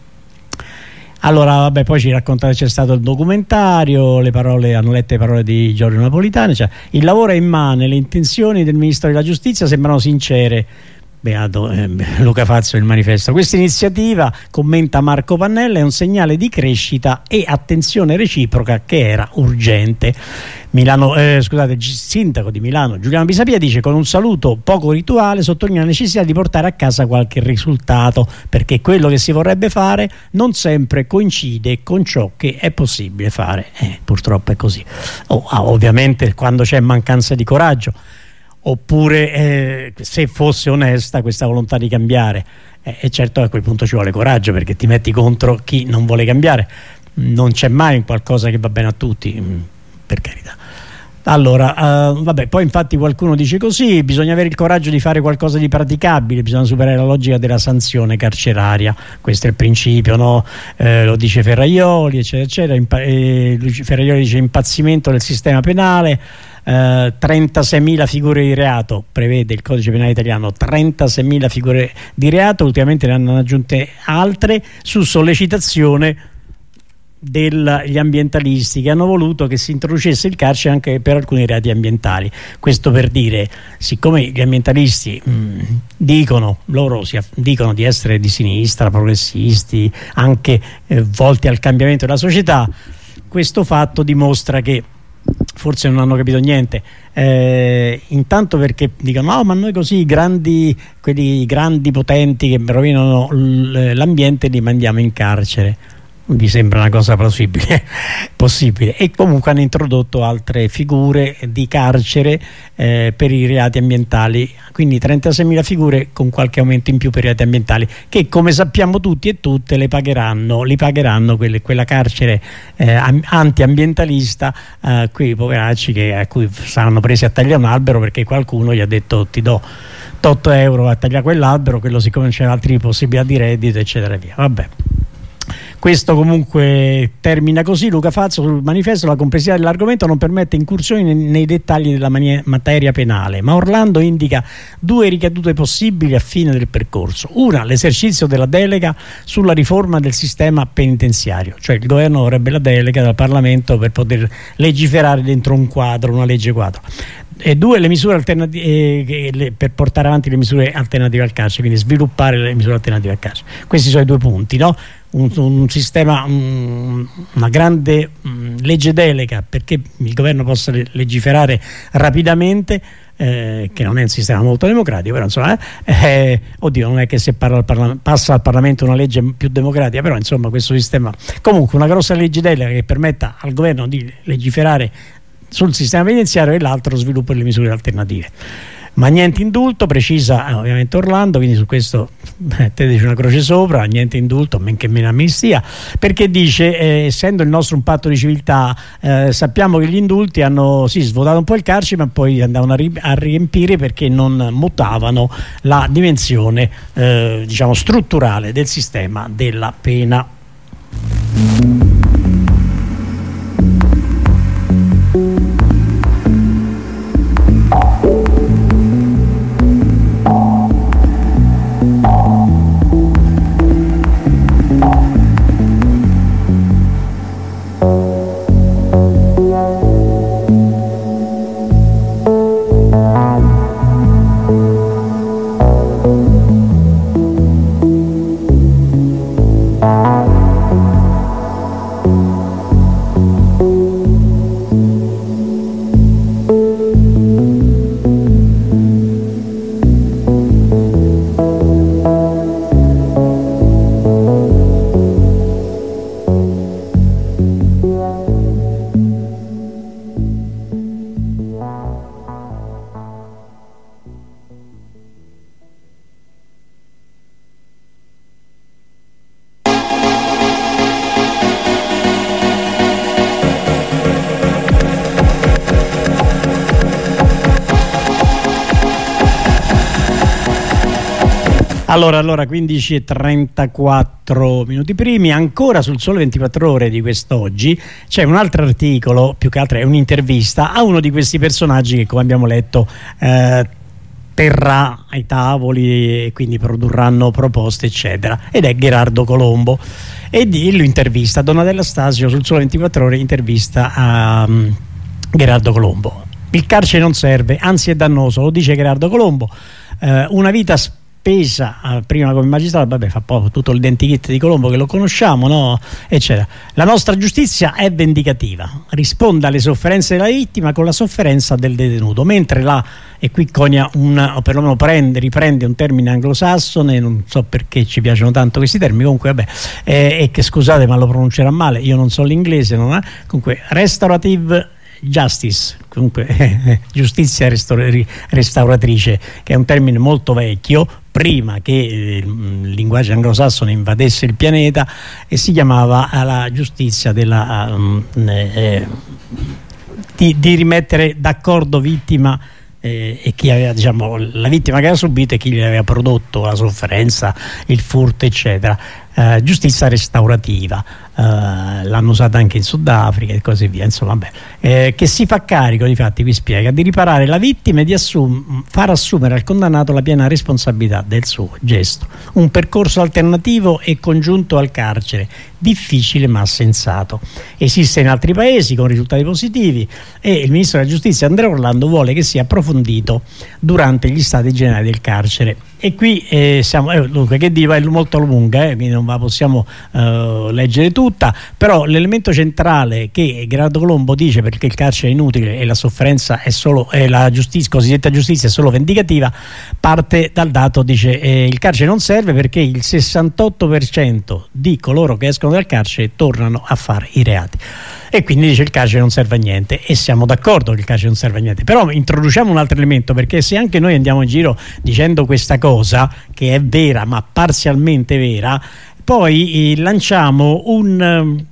Allora, vabbè, poi ci raccontate, c'è stato il documentario, le parole, hanno letto le parole di Giorgio Napolitano, cioè, il lavoro è immane, le intenzioni del Ministro della Giustizia sembrano sincere. Beato eh, Luca Fazio del Manifesto. Questa iniziativa, commenta Marco Pannella, è un segnale di crescita e attenzione reciproca che era urgente. Milano, eh, scusate, il sindaco di Milano Giuliano Pisapia dice: con un saluto poco rituale sottolinea la necessità di portare a casa qualche risultato, perché quello che si vorrebbe fare non sempre coincide con ciò che è possibile fare. Eh, purtroppo è così. Oh, ah, ovviamente quando c'è mancanza di coraggio, oppure eh, se fosse onesta questa volontà di cambiare, eh, e certo a quel punto ci vuole coraggio, perché ti metti contro chi non vuole cambiare. Non c'è mai qualcosa che va bene a tutti, mh, per carità. Allora, uh, vabbè, poi infatti qualcuno dice così: bisogna avere il coraggio di fare qualcosa di praticabile, bisogna superare la logica della sanzione carceraria, questo è il principio, no? Eh, lo dice Ferraioli, eccetera eccetera. Impa- eh, Ferraioli dice impazzimento del sistema penale. Uh, trentaseimila figure di reato prevede il codice penale italiano, trentaseimila figure di reato, ultimamente ne hanno aggiunte altre su sollecitazione degli ambientalisti, che hanno voluto che si introducesse il carcere anche per alcuni reati ambientali. Questo per dire, siccome gli ambientalisti mh, dicono loro si, dicono di essere di sinistra, progressisti, anche eh, volti al cambiamento della società, questo fatto dimostra che forse non hanno capito niente, eh, intanto perché dicono no, ma noi così grandi, quelli grandi potenti che rovinano l'ambiente li mandiamo in carcere. Vi sembra una cosa plausibile, possibile. E comunque hanno introdotto altre figure di carcere eh, per i reati ambientali, quindi trentaseimila figure con qualche aumento in più per i reati ambientali, che come sappiamo tutti e tutte le pagheranno, li pagheranno quelle, quella carcere eh, anti-ambientalista, eh, quei poveracci che, a cui saranno presi a tagliare un albero perché qualcuno gli ha detto ti do otto euro a tagliare quell'albero, quello siccome c'è altre possibilità di reddito, eccetera e via. Vabbè. Questo comunque termina così. Luca Fazio sul Manifesto: la complessità dell'argomento non permette incursioni nei, nei dettagli della materia penale, ma Orlando indica due ricadute possibili a fine del percorso. Una, l'esercizio della delega sulla riforma del sistema penitenziario, cioè il governo avrebbe la delega dal Parlamento per poter legiferare dentro un quadro, una legge quadro. E due, le misure alternative eh, le, per portare avanti le misure alternative al carcere, quindi sviluppare le misure alternative al carcere. Questi sono i due punti, no? Un, un sistema, un, una grande um, legge delega perché il governo possa legiferare rapidamente, eh, che non è un sistema molto democratico, però insomma, eh, eh, oddio, non è che se parla al Parla- passa al Parlamento una legge più democratica, però insomma questo sistema, comunque una grossa legge delega che permetta al governo di legiferare sul sistema penitenziario, e l'altro sviluppo delle misure alternative. Ma niente indulto, precisa eh, ovviamente Orlando, quindi su questo eh, te dici una croce sopra, niente indulto, men che meno amnistia, perché dice eh, essendo il nostro un patto di civiltà, eh, sappiamo che gli indulti hanno sì svuotato un po' il carcere, ma poi andavano a, ri- a riempire perché non mutavano la dimensione eh, diciamo strutturale del sistema della pena. Allora, allora quindici e trentaquattro minuti primi, ancora sul Sole ventiquattro Ore di quest'oggi c'è un altro articolo, più che altro è un'intervista a uno di questi personaggi che, come abbiamo letto, eh, terrà ai tavoli e quindi produrranno proposte eccetera, ed è Gherardo Colombo, e di, lo intervista Donatella Stasio sul Sole ventiquattro Ore, intervista a um, Gherardo Colombo. Il carcere non serve, anzi è dannoso, lo dice Gherardo Colombo. Eh, una vita spesa eh, prima come magistrato, vabbè, fa poco tutto l'identikit di Colombo che lo conosciamo, no? Eccetera. La nostra giustizia è vendicativa, risponde alle sofferenze della vittima con la sofferenza del detenuto, mentre la, e qui conia un, o perlomeno prende, riprende un termine anglosassone, non so perché ci piacciono tanto questi termini, comunque vabbè, eh, e che scusate ma lo pronuncerà male, io non so l'inglese, non è? Comunque restorative justice, comunque eh, giustizia restaur- restauratrice, che è un termine molto vecchio, prima che eh, il linguaggio anglosassone invadesse il pianeta, e si chiamava eh, la giustizia della, um, eh, di, di rimettere d'accordo vittima eh, e chi aveva, diciamo, la vittima che aveva subito e chi gli aveva prodotto la sofferenza, il furto eccetera. Uh, giustizia restaurativa, uh, l'hanno usata anche in Sudafrica e così via, insomma, vabbè. Eh, che si fa carico, difatti vi spiega, di riparare la vittima e di assum- far assumere al condannato la piena responsabilità del suo gesto. Un percorso alternativo e congiunto al carcere, difficile ma sensato. Esiste in altri paesi con risultati positivi, e il ministro della giustizia Andrea Orlando vuole che sia approfondito durante gli stati generali del carcere. E qui eh, siamo, eh, dunque, che diva è molto lunga, eh, quindi non la possiamo eh, leggere tutta, però l'elemento centrale che Gherardo Colombo dice, perché il carcere è inutile e la sofferenza è solo, eh, la giustizia, cosiddetta giustizia è solo vendicativa, parte dal dato, dice eh, il carcere non serve perché il sessantotto per cento di coloro che escono dal carcere tornano a fare i reati. E quindi dice il carcere non serve a niente, e siamo d'accordo che il carcere non serve a niente, però introduciamo un altro elemento, perché se anche noi andiamo in giro dicendo questa cosa che è vera ma parzialmente vera, poi eh, lanciamo un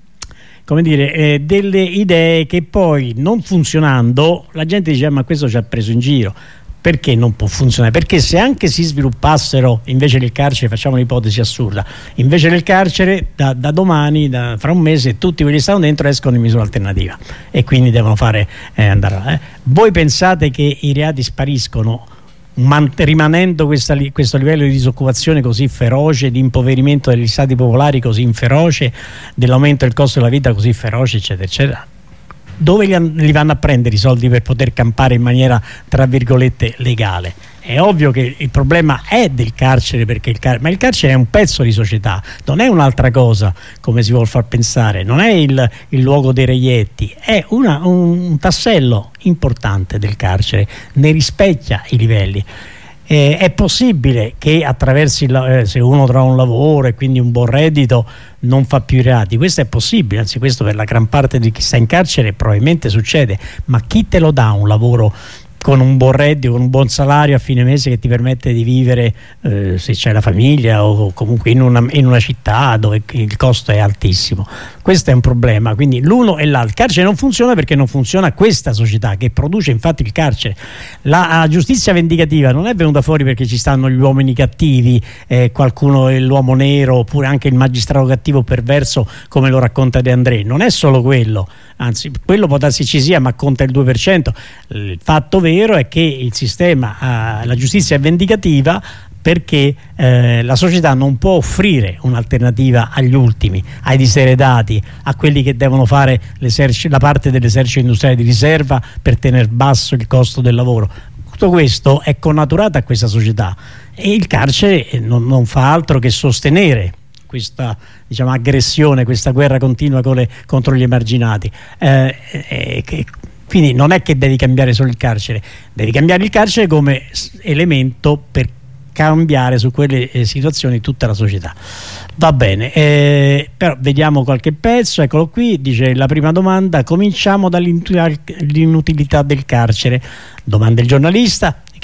come dire eh, delle idee che poi, non funzionando, la gente dice ma questo ci ha preso in giro. Perché non può funzionare? Perché se anche si sviluppassero invece del carcere, facciamo un'ipotesi assurda, invece del carcere da, da domani, da, fra un mese, tutti quelli che stanno dentro escono in misura alternativa e quindi devono fare eh, andare là, eh. Voi pensate che i reati spariscono man- rimanendo questa, questo livello di disoccupazione così feroce, di impoverimento degli stati popolari così feroce, dell'aumento del costo della vita così feroce, eccetera eccetera? Dove li vanno a prendere i soldi per poter campare in maniera tra virgolette legale? È ovvio che il problema è del carcere, perché il car- ma il carcere è un pezzo di società, non è un'altra cosa come si vuol far pensare, non è il, il luogo dei reietti, è una, un, un tassello importante del carcere, ne rispecchia i livelli. Eh, è possibile che attraverso il, eh, se uno trova un lavoro e quindi un buon reddito non fa più i reati, questo è possibile, anzi questo per la gran parte di chi sta in carcere probabilmente succede, ma chi te lo dà un lavoro con un buon reddito, con un buon salario a fine mese che ti permette di vivere eh, se c'è la famiglia o comunque in una, in una città dove il costo è altissimo? Questo è un problema, quindi l'uno e l'altro. Il carcere non funziona perché non funziona questa società che produce infatti il carcere. La, la giustizia vendicativa non è venuta fuori perché ci stanno gli uomini cattivi, eh, qualcuno è l'uomo nero oppure anche il magistrato cattivo perverso come lo racconta De André, non è solo quello, anzi quello può darsi ci sia ma conta il due per cento. Il fatto vero è che il sistema, eh, la giustizia è vendicativa perché eh, la società non può offrire un'alternativa agli ultimi, ai diseredati, a quelli che devono fare la parte dell'esercito industriale di riserva per tenere basso il costo del lavoro. Tutto questo è connaturato a questa società e il carcere non, non fa altro che sostenere questa, diciamo, aggressione, questa guerra continua con le, contro gli emarginati. Eh, eh, che, quindi non è che devi cambiare solo il carcere, devi cambiare il carcere come elemento per cambiare su quelle eh, situazioni tutta la società. Va bene, eh, però vediamo qualche pezzo. Eccolo qui, dice la prima domanda: cominciamo dall'inutilità del carcere. Domanda il giornalista, che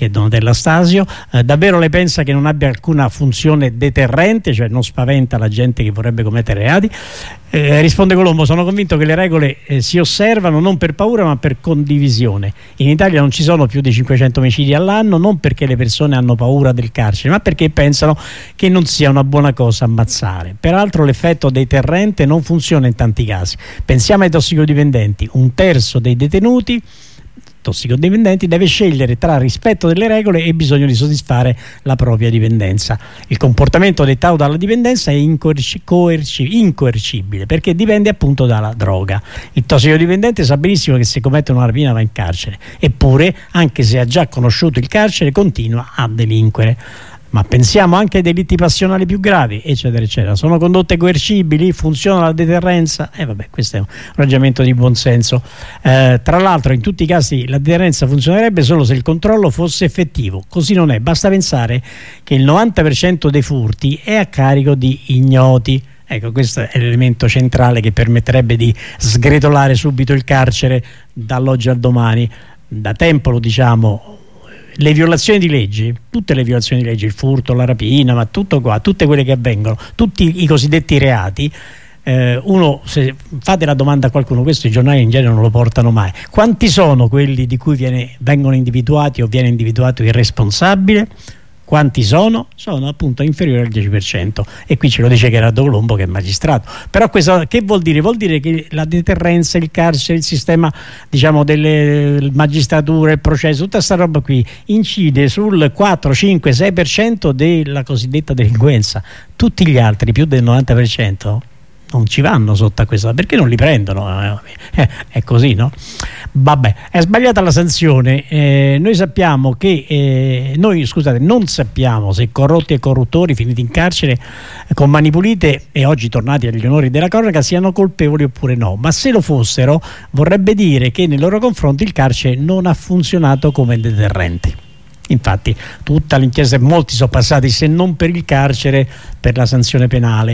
che è Donatella Stasio. Eh, davvero lei pensa che non abbia alcuna funzione deterrente, cioè non spaventa la gente che vorrebbe commettere reati? Eh, risponde Colombo: sono convinto che le regole eh, si osservano non per paura ma per condivisione. In Italia non ci sono più di cinquecento omicidi all'anno, non perché le persone hanno paura del carcere, ma perché pensano che non sia una buona cosa ammazzare. Peraltro l'effetto deterrente non funziona in tanti casi. Pensiamo ai tossicodipendenti: un terzo dei detenuti tossicodipendenti deve scegliere tra rispetto delle regole e bisogno di soddisfare la propria dipendenza. Il comportamento dettato dalla dipendenza è incoerci- coerci- incoercibile perché dipende appunto dalla droga. Il tossicodipendente sa benissimo che se commette una rapina va in carcere, eppure anche se ha già conosciuto il carcere continua a delinquere. Ma pensiamo anche ai delitti passionali più gravi, eccetera eccetera. Sono condotte coercibili? Funziona la deterrenza? E eh vabbè, questo è un ragionamento di buonsenso. Eh, tra l'altro in tutti i casi la deterrenza funzionerebbe solo se il controllo fosse effettivo. Così non è. Basta pensare che il novanta per cento dei furti è a carico di ignoti. Ecco, questo è l'elemento centrale che permetterebbe di sgretolare subito il carcere dall'oggi al domani. Da tempo lo diciamo. Le violazioni di leggi, tutte le violazioni di leggi, il furto, la rapina, ma tutto qua, tutte quelle che avvengono, tutti i cosiddetti reati, eh, uno, se fate la domanda a qualcuno, questo i giornali in genere non lo portano mai, quanti sono quelli di cui viene, vengono individuati o viene individuato il responsabile? Quanti sono? Sono appunto inferiori al dieci per cento, e qui ce lo dice Gerardo Colombo, che è magistrato. Però questo che vuol dire? Vuol dire che la deterrenza, il carcere, il sistema diciamo delle magistrature, il processo, tutta questa roba qui incide sul quattro, cinque, sei per cento della cosiddetta delinquenza. Tutti gli altri, più del novanta per cento, non ci vanno sotto a questo, perché non li prendono, eh, è così, no? Vabbè, è sbagliata la sanzione. Eh, noi sappiamo che eh, noi scusate non sappiamo se corrotti e corruttori finiti in carcere eh, con mani pulite e oggi tornati agli onori della cronaca siano colpevoli oppure no, ma se lo fossero vorrebbe dire che nei loro confronti il carcere non ha funzionato come deterrente. Infatti tutta l'inchiesta, molti sono passati, se non per il carcere, per la sanzione penale,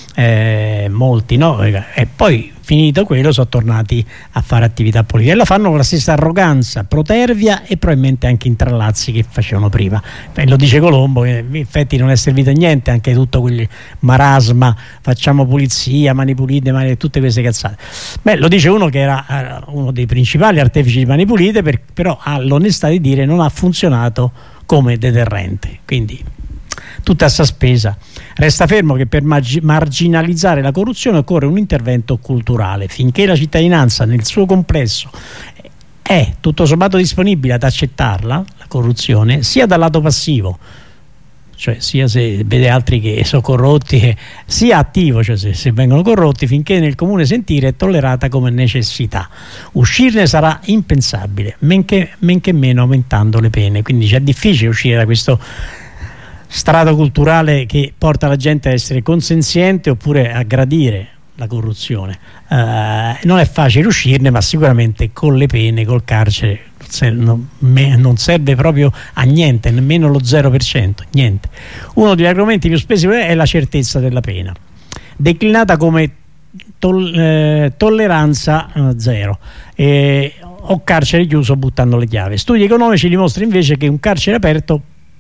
eh, molti no, e poi finito quello sono tornati a fare attività politica e la fanno con la stessa arroganza, protervia e probabilmente anche intrallazzi che facevano prima. E lo dice Colombo, che in effetti non è servito a niente anche tutto quel marasma, facciamo pulizia, mani pulite, mani, tutte queste cazzate. Beh, lo dice uno che era uno dei principali artefici di mani pulite, per, però ha l'onestà di dire non ha funzionato come deterrente. Quindi tutta sta spesa. Resta fermo che per marginalizzare la corruzione occorre un intervento culturale. Finché la cittadinanza nel suo complesso è tutto sommato disponibile ad accettarla, la corruzione, sia dal lato passivo, cioè sia se vede altri che sono corrotti, sia attivo, cioè se, se vengono corrotti, finché nel comune sentire è tollerata come necessità. Uscirne sarà impensabile, men che, men che meno aumentando le pene. Quindi è difficile uscire da questo strato culturale che porta la gente a essere consenziente oppure a gradire la corruzione. Eh, non è facile uscirne, ma sicuramente con le pene, col carcere non serve proprio a niente, nemmeno lo zero per cento, niente. Uno degli argomenti più spesi è la certezza della pena, declinata come tol eh, tolleranza eh, zero eh, o carcere chiuso buttando le chiavi. Studi economici dimostrano invece che un carcere aperto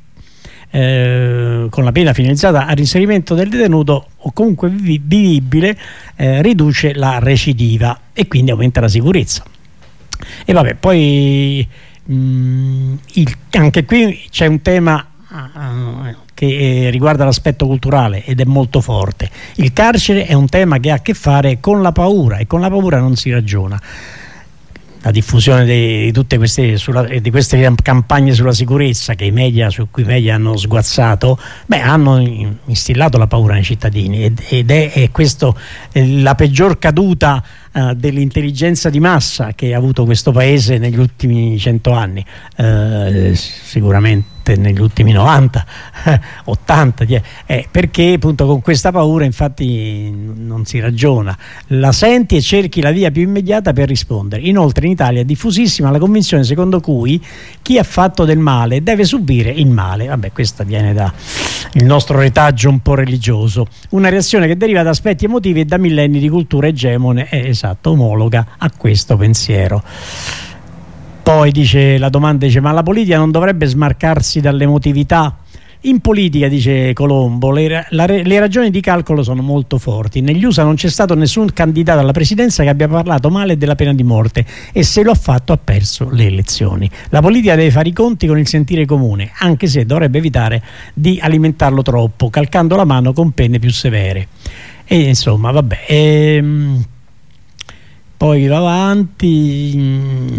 Eh, con la pena finalizzata al reinserimento del detenuto o comunque vivibile eh, riduce la recidiva e quindi aumenta la sicurezza. E vabbè, poi mh, il, anche qui c'è un tema uh, che eh, riguarda l'aspetto culturale ed è molto forte. Il carcere è un tema che ha a che fare con la paura e con la paura non si ragiona. La diffusione di tutte queste, sulla, di queste campagne sulla sicurezza che i media, su cui i media hanno sguazzato, beh, hanno instillato la paura nei cittadini ed, ed è, è questo la peggior caduta uh, dell'intelligenza di massa che ha avuto questo paese negli ultimi cento anni, uh, sicuramente negli ultimi novanta, ottanta, eh, perché appunto con questa paura infatti non si ragiona, la senti e cerchi la via più immediata per rispondere. Inoltre in Italia è diffusissima la convinzione secondo cui chi ha fatto del male deve subire il male. Vabbè, questa viene da il nostro retaggio un po' religioso, una reazione che deriva da aspetti emotivi e da millenni di cultura egemone, è esatto, omologa a questo pensiero. Poi dice la domanda, dice: ma la politica non dovrebbe smarcarsi dall'emotività? In politica, dice Colombo, le, la, le ragioni di calcolo sono molto forti. Negli U S A non c'è stato nessun candidato alla presidenza che abbia parlato male della pena di morte, e se lo ha fatto ha perso le elezioni. La politica deve fare i conti con il sentire comune, anche se dovrebbe evitare di alimentarlo troppo, calcando la mano con pene più severe. E insomma, vabbè. Ehm, poi va avanti.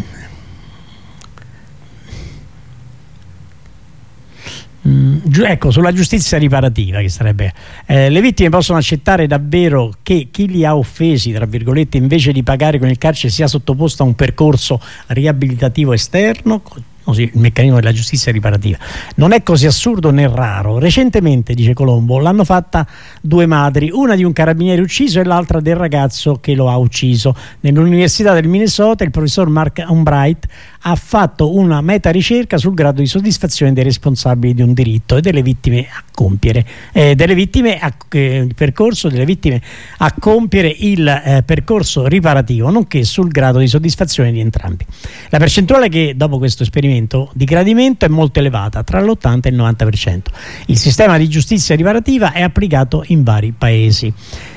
Mm, ecco, sulla giustizia riparativa, che sarebbe eh, le vittime possono accettare davvero che chi li ha offesi, tra virgolette, invece di pagare con il carcere, sia sottoposto a un percorso riabilitativo esterno? Così, il meccanismo della giustizia riparativa non è così assurdo né raro. Recentemente, dice Colombo, l'hanno fatta due madri, una di un carabiniere ucciso e l'altra del ragazzo che lo ha ucciso. Nell'Università del Minnesota il professor Mark Albright ha fatto una meta ricerca sul grado di soddisfazione dei responsabili di un diritto e delle vittime a compiere eh, delle vittime a, eh, il percorso delle vittime a compiere il eh, percorso riparativo, nonché sul grado di soddisfazione di entrambi. La percentuale che dopo questo esperimento di gradimento è molto elevata, tra l'ottanta e il novanta per cento. Il sistema di giustizia riparativa è applicato in vari paesi,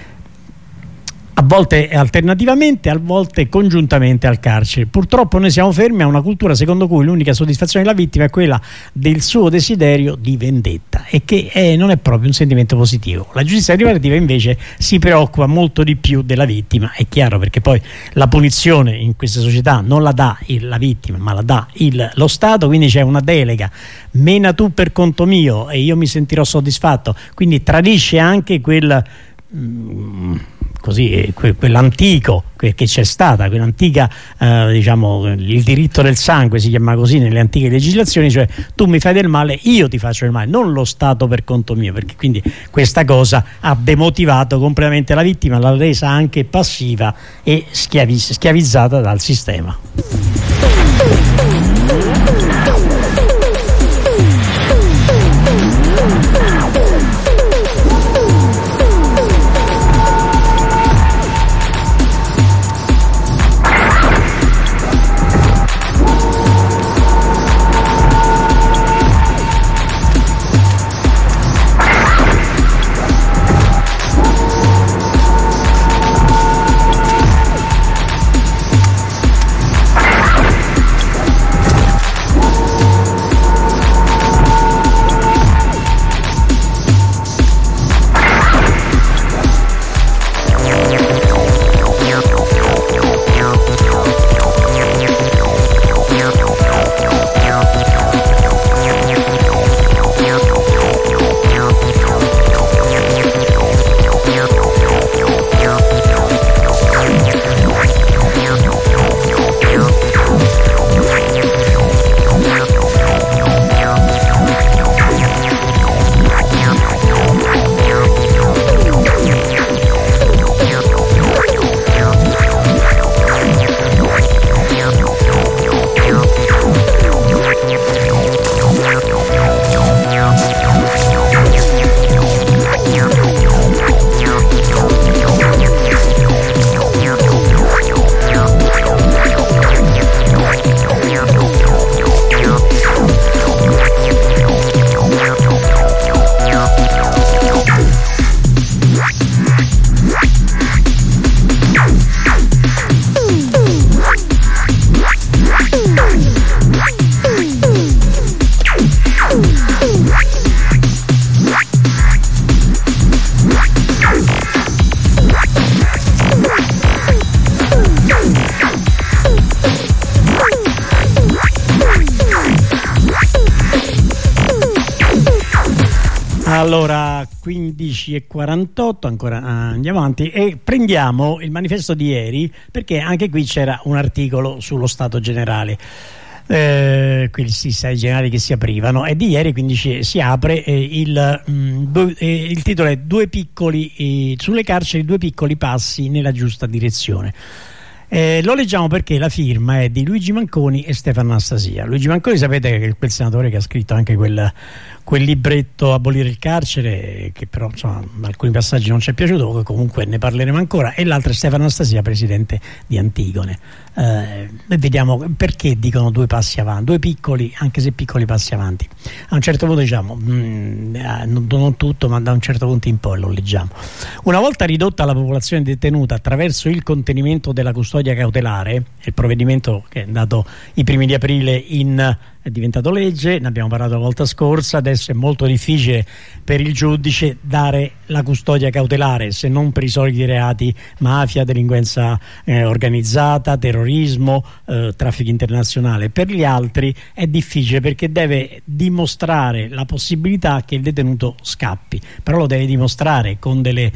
a volte alternativamente, a volte congiuntamente al carcere. Purtroppo noi siamo fermi a una cultura secondo cui l'unica soddisfazione della vittima è quella del suo desiderio di vendetta, e che è, non è proprio un sentimento positivo. La giustizia riparativa invece si preoccupa molto di più della vittima, è chiaro, perché poi la punizione in queste società non la dà il, la vittima, ma la dà il, lo Stato, quindi c'è una delega: mena tu per conto mio e io mi sentirò soddisfatto. Quindi tradisce anche quel mm, così que, quell'antico que, che c'è stata, quell'antica eh, diciamo il diritto del sangue si chiama così nelle antiche legislazioni, cioè tu mi fai del male, io ti faccio del male, non lo Stato per conto mio, perché quindi questa cosa ha demotivato completamente la vittima, l'ha resa anche passiva e schiaviz- schiavizzata dal sistema. Allora, quindici e quarantotto, ancora andiamo avanti e prendiamo il manifesto di ieri, perché anche qui c'era un articolo sullo Stato generale, eh, questi stati generali che si aprivano, e di ieri quindi ci, si apre eh, il, mh, eh, il titolo è due piccoli eh, sulle carceri, due piccoli passi nella giusta direzione. Eh, lo leggiamo perché la firma è di Luigi Manconi e Stefano Anastasia. Luigi Manconi, sapete che è quel senatore che ha scritto anche quel, quel libretto Abolire il carcere, che però insomma in alcuni passaggi non ci è piaciuto, comunque ne parleremo ancora, e l'altro è Stefano Anastasia, presidente di Antigone. Eh, vediamo perché dicono due passi avanti, due piccoli, anche se piccoli passi avanti. A un certo punto diciamo, mh, non, non tutto, ma da un certo punto in poi lo leggiamo. Una volta ridotta la popolazione detenuta attraverso il contenimento della custodia cautelare, il provvedimento che è andato i primi di aprile in è diventato legge, ne abbiamo parlato la volta scorsa, adesso è molto difficile per il giudice dare la custodia cautelare se non per i soliti reati mafia, delinquenza eh, organizzata, terrorismo, eh, traffico internazionale. Per gli altri è difficile perché deve dimostrare la possibilità che il detenuto scappi, però lo deve dimostrare con delle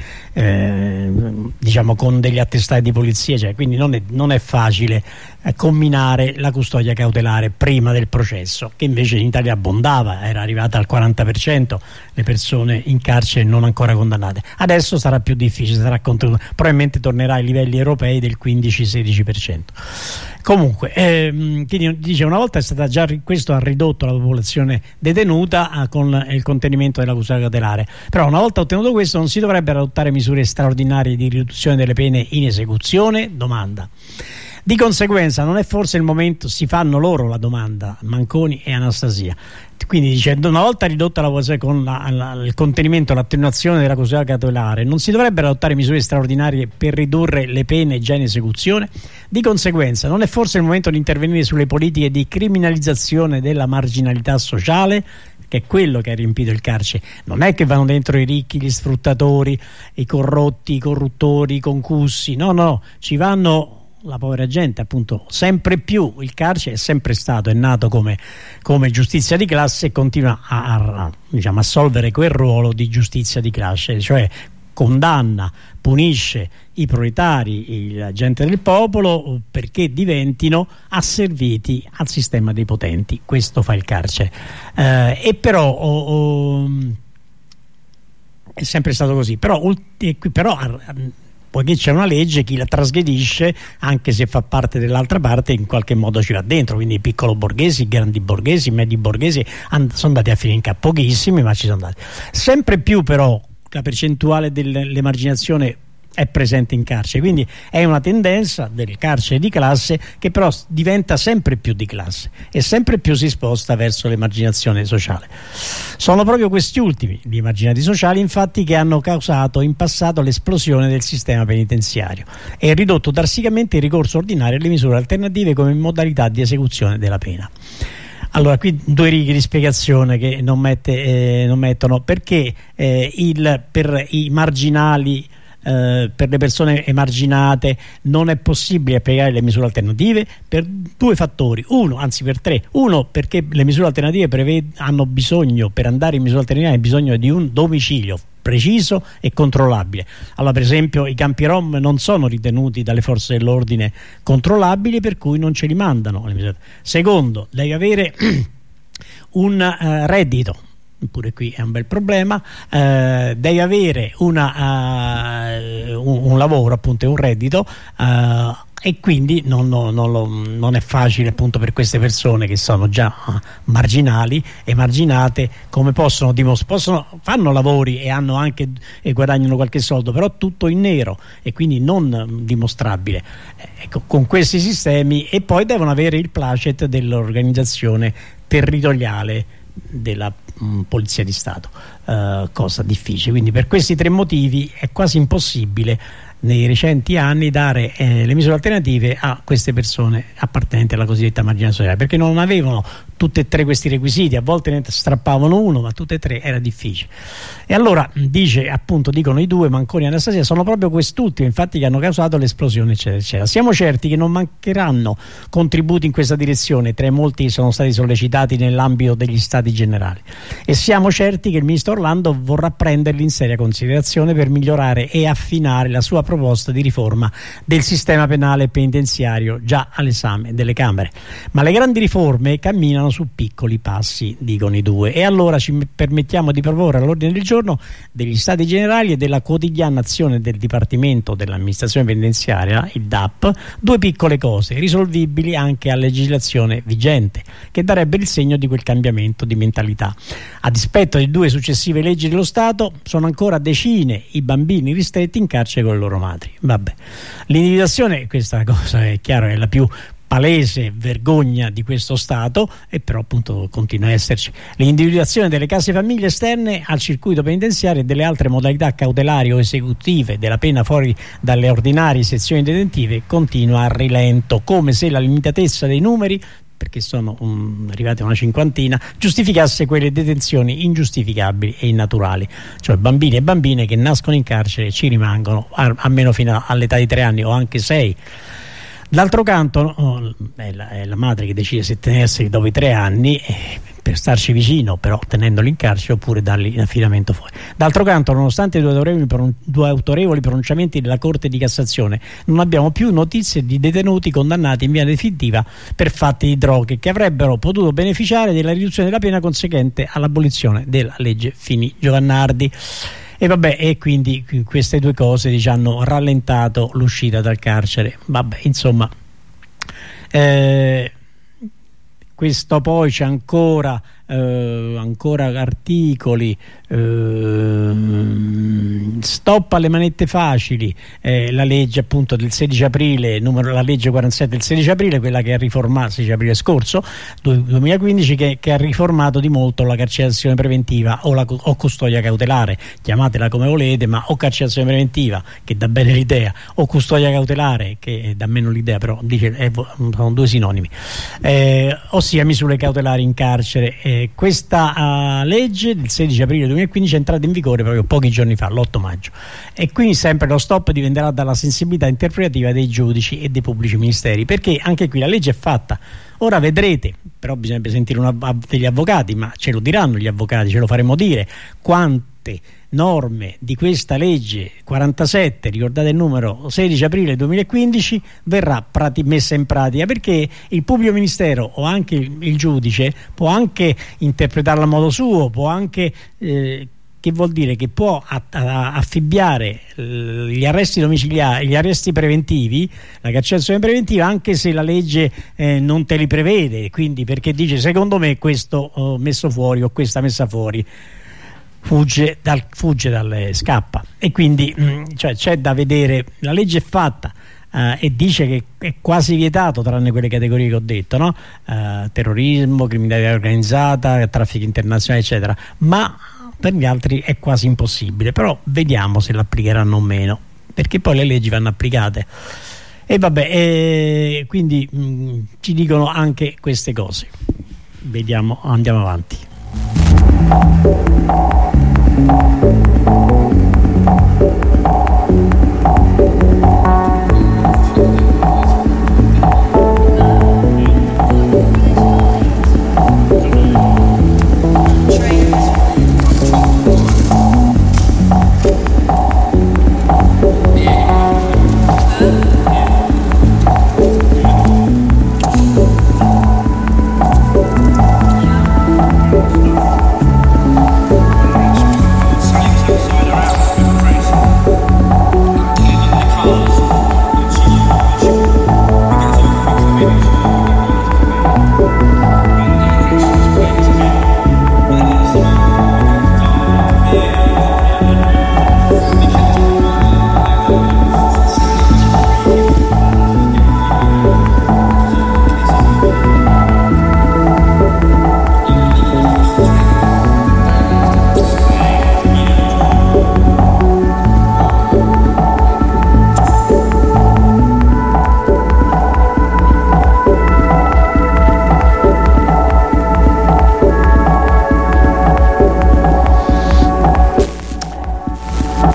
eh, diciamo con degli attestati di polizia, cioè, quindi non è, non è facile eh, combinare la custodia cautelare prima del processo, che invece in Italia abbondava, era arrivata al quaranta per cento le persone in carcere non ancora condannate. Adesso sarà più difficile, sarà contenuto, probabilmente tornerà ai livelli europei del quindici sedici per cento. Comunque, ehm, quindi dice, una volta è stata già, questo ha ridotto la popolazione detenuta ah, con il contenimento della custodia cautelare, però una volta ottenuto questo non si dovrebbero adottare misure straordinarie di riduzione delle pene in esecuzione? Domanda. Di conseguenza non è forse il momento, si fanno loro la domanda, Manconi e Anastasia, quindi dice, una volta ridotta la popolazione con la, la, il contenimento, l'attenuazione della custodia cautelare, non si dovrebbero adottare misure straordinarie per ridurre le pene già in esecuzione? Di conseguenza non è forse il momento di intervenire sulle politiche di criminalizzazione della marginalità sociale, che è quello che ha riempito il carcere? Non è che vanno dentro i ricchi, gli sfruttatori, i corrotti, i corruttori, i concussi, no no, ci vanno la povera gente, appunto. Sempre più il carcere è sempre stato, è nato come, come giustizia di classe e continua a, a, diciamo, assolvere quel ruolo di giustizia di classe, cioè condanna, punisce i proletari, la gente del popolo, perché diventino asserviti al sistema dei potenti. Questo fa il carcere, eh, e però oh, oh, è sempre stato così, però, però poiché c'è una legge, chi la trasgredisce, anche se fa parte dell'altra parte, in qualche modo ci va dentro, quindi i piccolo borghesi, i grandi borghesi, i medi borghesi sono andati a finire in capo, pochissimi, ma ci sono andati. Sempre più però la percentuale dell'emarginazione è presente in carcere, quindi è una tendenza del carcere di classe che però diventa sempre più di classe e sempre più si sposta verso l'emarginazione sociale. Sono proprio questi ultimi, gli emarginati sociali, infatti, che hanno causato in passato l'esplosione del sistema penitenziario e ridotto drasticamente il ricorso ordinario alle misure alternative come modalità di esecuzione della pena. Allora, qui due righe di spiegazione che non, mette, eh, non mettono perché eh, il, per i marginali, Uh, per le persone emarginate non è possibile applicare le misure alternative per due fattori, uno, anzi per tre. Uno, perché le misure alternative preved- hanno bisogno, per andare in misura alternativa hai bisogno di un domicilio preciso e controllabile. Allora, per esempio, i campi rom non sono ritenuti dalle forze dell'ordine controllabili, per cui non ce li mandano. Secondo, devi avere un uh, reddito. Pure qui è un bel problema, eh, devi avere una, uh, un, un lavoro, appunto, un reddito, uh, e quindi non, non, non, lo, non è facile, appunto, per queste persone che sono già uh, marginali, emarginate, come possono dimostrare, possono, fanno lavori e hanno anche e guadagnano qualche soldo, però tutto in nero e quindi non um, dimostrabile. Ecco, con questi sistemi, e poi devono avere il placet dell'organizzazione territoriale della mh, Polizia di Stato, uh, cosa difficile. Quindi per questi tre motivi è quasi impossibile nei recenti anni dare eh, le misure alternative a queste persone appartenenti alla cosiddetta marginalità sociale, perché non avevano tutti e tre questi requisiti, a volte ne strappavano uno, ma tutte e tre era difficile. E allora dice, appunto, dicono i due, Manconi e Anastasia, sono proprio quest'ultimi infatti che hanno causato l'esplosione, eccetera eccetera. Siamo certi che non mancheranno contributi in questa direzione, tra i molti che sono stati sollecitati nell'ambito degli stati generali, e siamo certi che il ministro Orlando vorrà prenderli in seria considerazione per migliorare e affinare la sua proposta proposta di riforma del sistema penale e penitenziario già all'esame delle Camere. Ma le grandi riforme camminano su piccoli passi, dicono i due, e allora ci permettiamo di proporre all'ordine del giorno degli Stati Generali e della quotidiana azione del Dipartimento dell'Amministrazione Penitenziaria, il D A P, due piccole cose risolvibili anche a legislazione vigente, che darebbe il segno di quel cambiamento di mentalità. A dispetto di due successive leggi dello Stato, sono ancora decine i bambini ristretti in carcere con le loro madri. Vabbè, l'individuazione, questa cosa è chiaro, è la più palese vergogna di questo Stato, e però appunto continua a esserci. L'individuazione delle case famiglie esterne al circuito penitenziario e delle altre modalità cautelari o esecutive della pena fuori dalle ordinarie sezioni detentive continua a rilento, come se la limitatezza dei numeri, perché sono um, arrivate a una cinquantina, giustificasse quelle detenzioni ingiustificabili e innaturali, cioè bambini e bambine che nascono in carcere e ci rimangono almeno fino all'età di tre anni o anche sei. D'altro canto oh, è, la, è la madre che decide se tenerseli dopo i tre anni eh, per starci vicino, però tenendoli in carcere, oppure darli in affidamento fuori. D'altro canto, nonostante due autorevoli, pron- due autorevoli pronunciamenti della Corte di Cassazione, non abbiamo più notizie di detenuti condannati in via definitiva per fatti di droghe che avrebbero potuto beneficiare della riduzione della pena conseguente all'abolizione della legge Fini-Giovannardi. E vabbè, e quindi queste due cose, diciamo, hanno rallentato l'uscita dal carcere. Vabbè, insomma, eh, questo poi c'è ancora eh, ancora articoli, eh, stop alle manette facili, eh, la legge appunto del sedici aprile, numero, la legge quarantasette del sedici aprile, quella che ha riformato, sedici aprile scorso duemilaquindici, che, che ha riformato di molto la carcerazione preventiva o, la, o custodia cautelare, chiamatela come volete, ma o carcerazione preventiva, che dà bene l'idea, o custodia cautelare, che dà meno l'idea, però dice, eh, sono due sinonimi, eh, ossia misure cautelari in carcere. Eh, questa uh, legge del sedici aprile duemilaquindici è entrata in vigore proprio pochi giorni fa, l'otto maggio, e quindi sempre lo stop dipenderà dalla sensibilità interpretativa dei giudici e dei pubblici ministeri, perché anche qui la legge è fatta. Ora vedrete, però bisognerebbe sentire una, degli avvocati, ma ce lo diranno gli avvocati, ce lo faremo dire, quante norme di questa legge quarantasette, ricordate il numero, sedici aprile duemilaquindici, verrà messa in pratica, perché il pubblico ministero o anche il, il giudice può anche interpretarla a modo suo, può anche eh, che vuol dire che può affibbiare gli arresti domiciliari, gli arresti preventivi, la carcerazione preventiva, anche se la legge eh, non te li prevede, quindi perché dice secondo me questo ho messo fuori o questa messa fuori fugge dal, fugge dal scappa, e quindi mh, cioè, c'è da vedere. La legge è fatta uh, e dice che è quasi vietato, tranne quelle categorie che ho detto, no? Uh, terrorismo, criminalità organizzata, traffico internazionale eccetera, ma per gli altri è quasi impossibile. Però vediamo se l'applicheranno o meno, perché poi le leggi vanno applicate. E vabbè, e quindi mh, ci dicono anche queste cose. Vediamo, andiamo avanti. Thank you.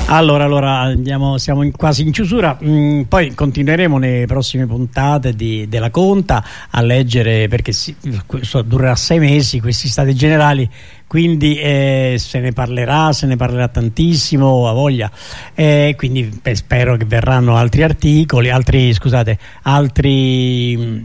Allora, allora andiamo, siamo in, quasi in chiusura, mm, poi continueremo nelle prossime puntate di, della Conta a leggere, perché si, questo durerà sei mesi, questi stati generali, quindi eh, se ne parlerà, se ne parlerà tantissimo, a voglia, eh, quindi beh, spero che verranno altri articoli, altri, scusate, altri... Mh,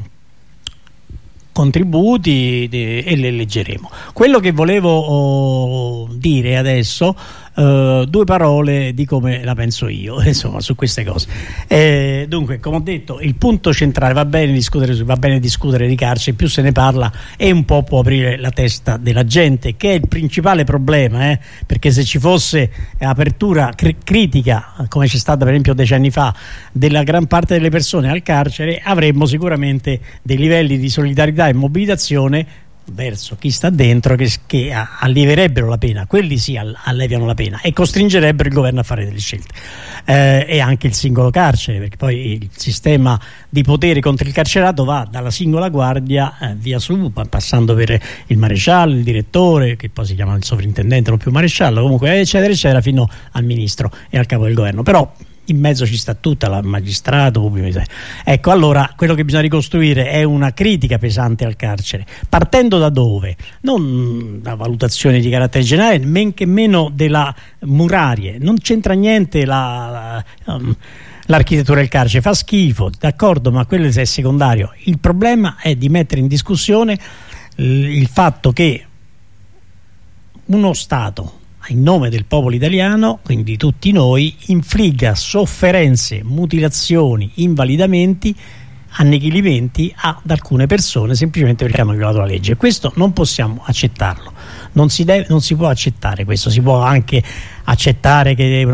contributi e le leggeremo. Quello che volevo oh, dire adesso, uh, due parole di come la penso io, insomma, su queste cose. Eh, dunque, come ho detto, il punto centrale, va bene discutere, va bene discutere di carcere, più se ne parla e un po' può aprire la testa della gente, che è il principale problema, eh? Perché se ci fosse apertura cr- critica, come c'è stata per esempio decenni fa, della gran parte delle persone al carcere, avremmo sicuramente dei livelli di solidarietà e mobilitazione verso chi sta dentro che, che allieverebbero la pena, quelli sì alleviano la pena e costringerebbero il governo a fare delle scelte, eh, e anche il singolo carcere, perché poi il sistema di potere contro il carcerato va dalla singola guardia eh, via su, passando per il maresciallo, il direttore, che poi si chiama il sovrintendente, non più maresciallo, comunque eccetera eccetera, fino al ministro e al capo del governo. Però in mezzo ci sta tutta la magistrato pubblico. Ecco, allora quello che bisogna ricostruire è una critica pesante al carcere, partendo da dove? Non da valutazioni di carattere generale, men che meno della murarie, non c'entra niente la, la um, l'architettura del carcere, fa schifo, d'accordo, ma quello è secondario. Il problema è di mettere in discussione il fatto che uno Stato in nome del popolo italiano, quindi tutti noi, infligga sofferenze, mutilazioni, invalidamenti, annichilimenti ad alcune persone semplicemente perché hanno violato la legge. Questo non possiamo accettarlo, non si deve, non si può accettare questo. Si può anche accettare che una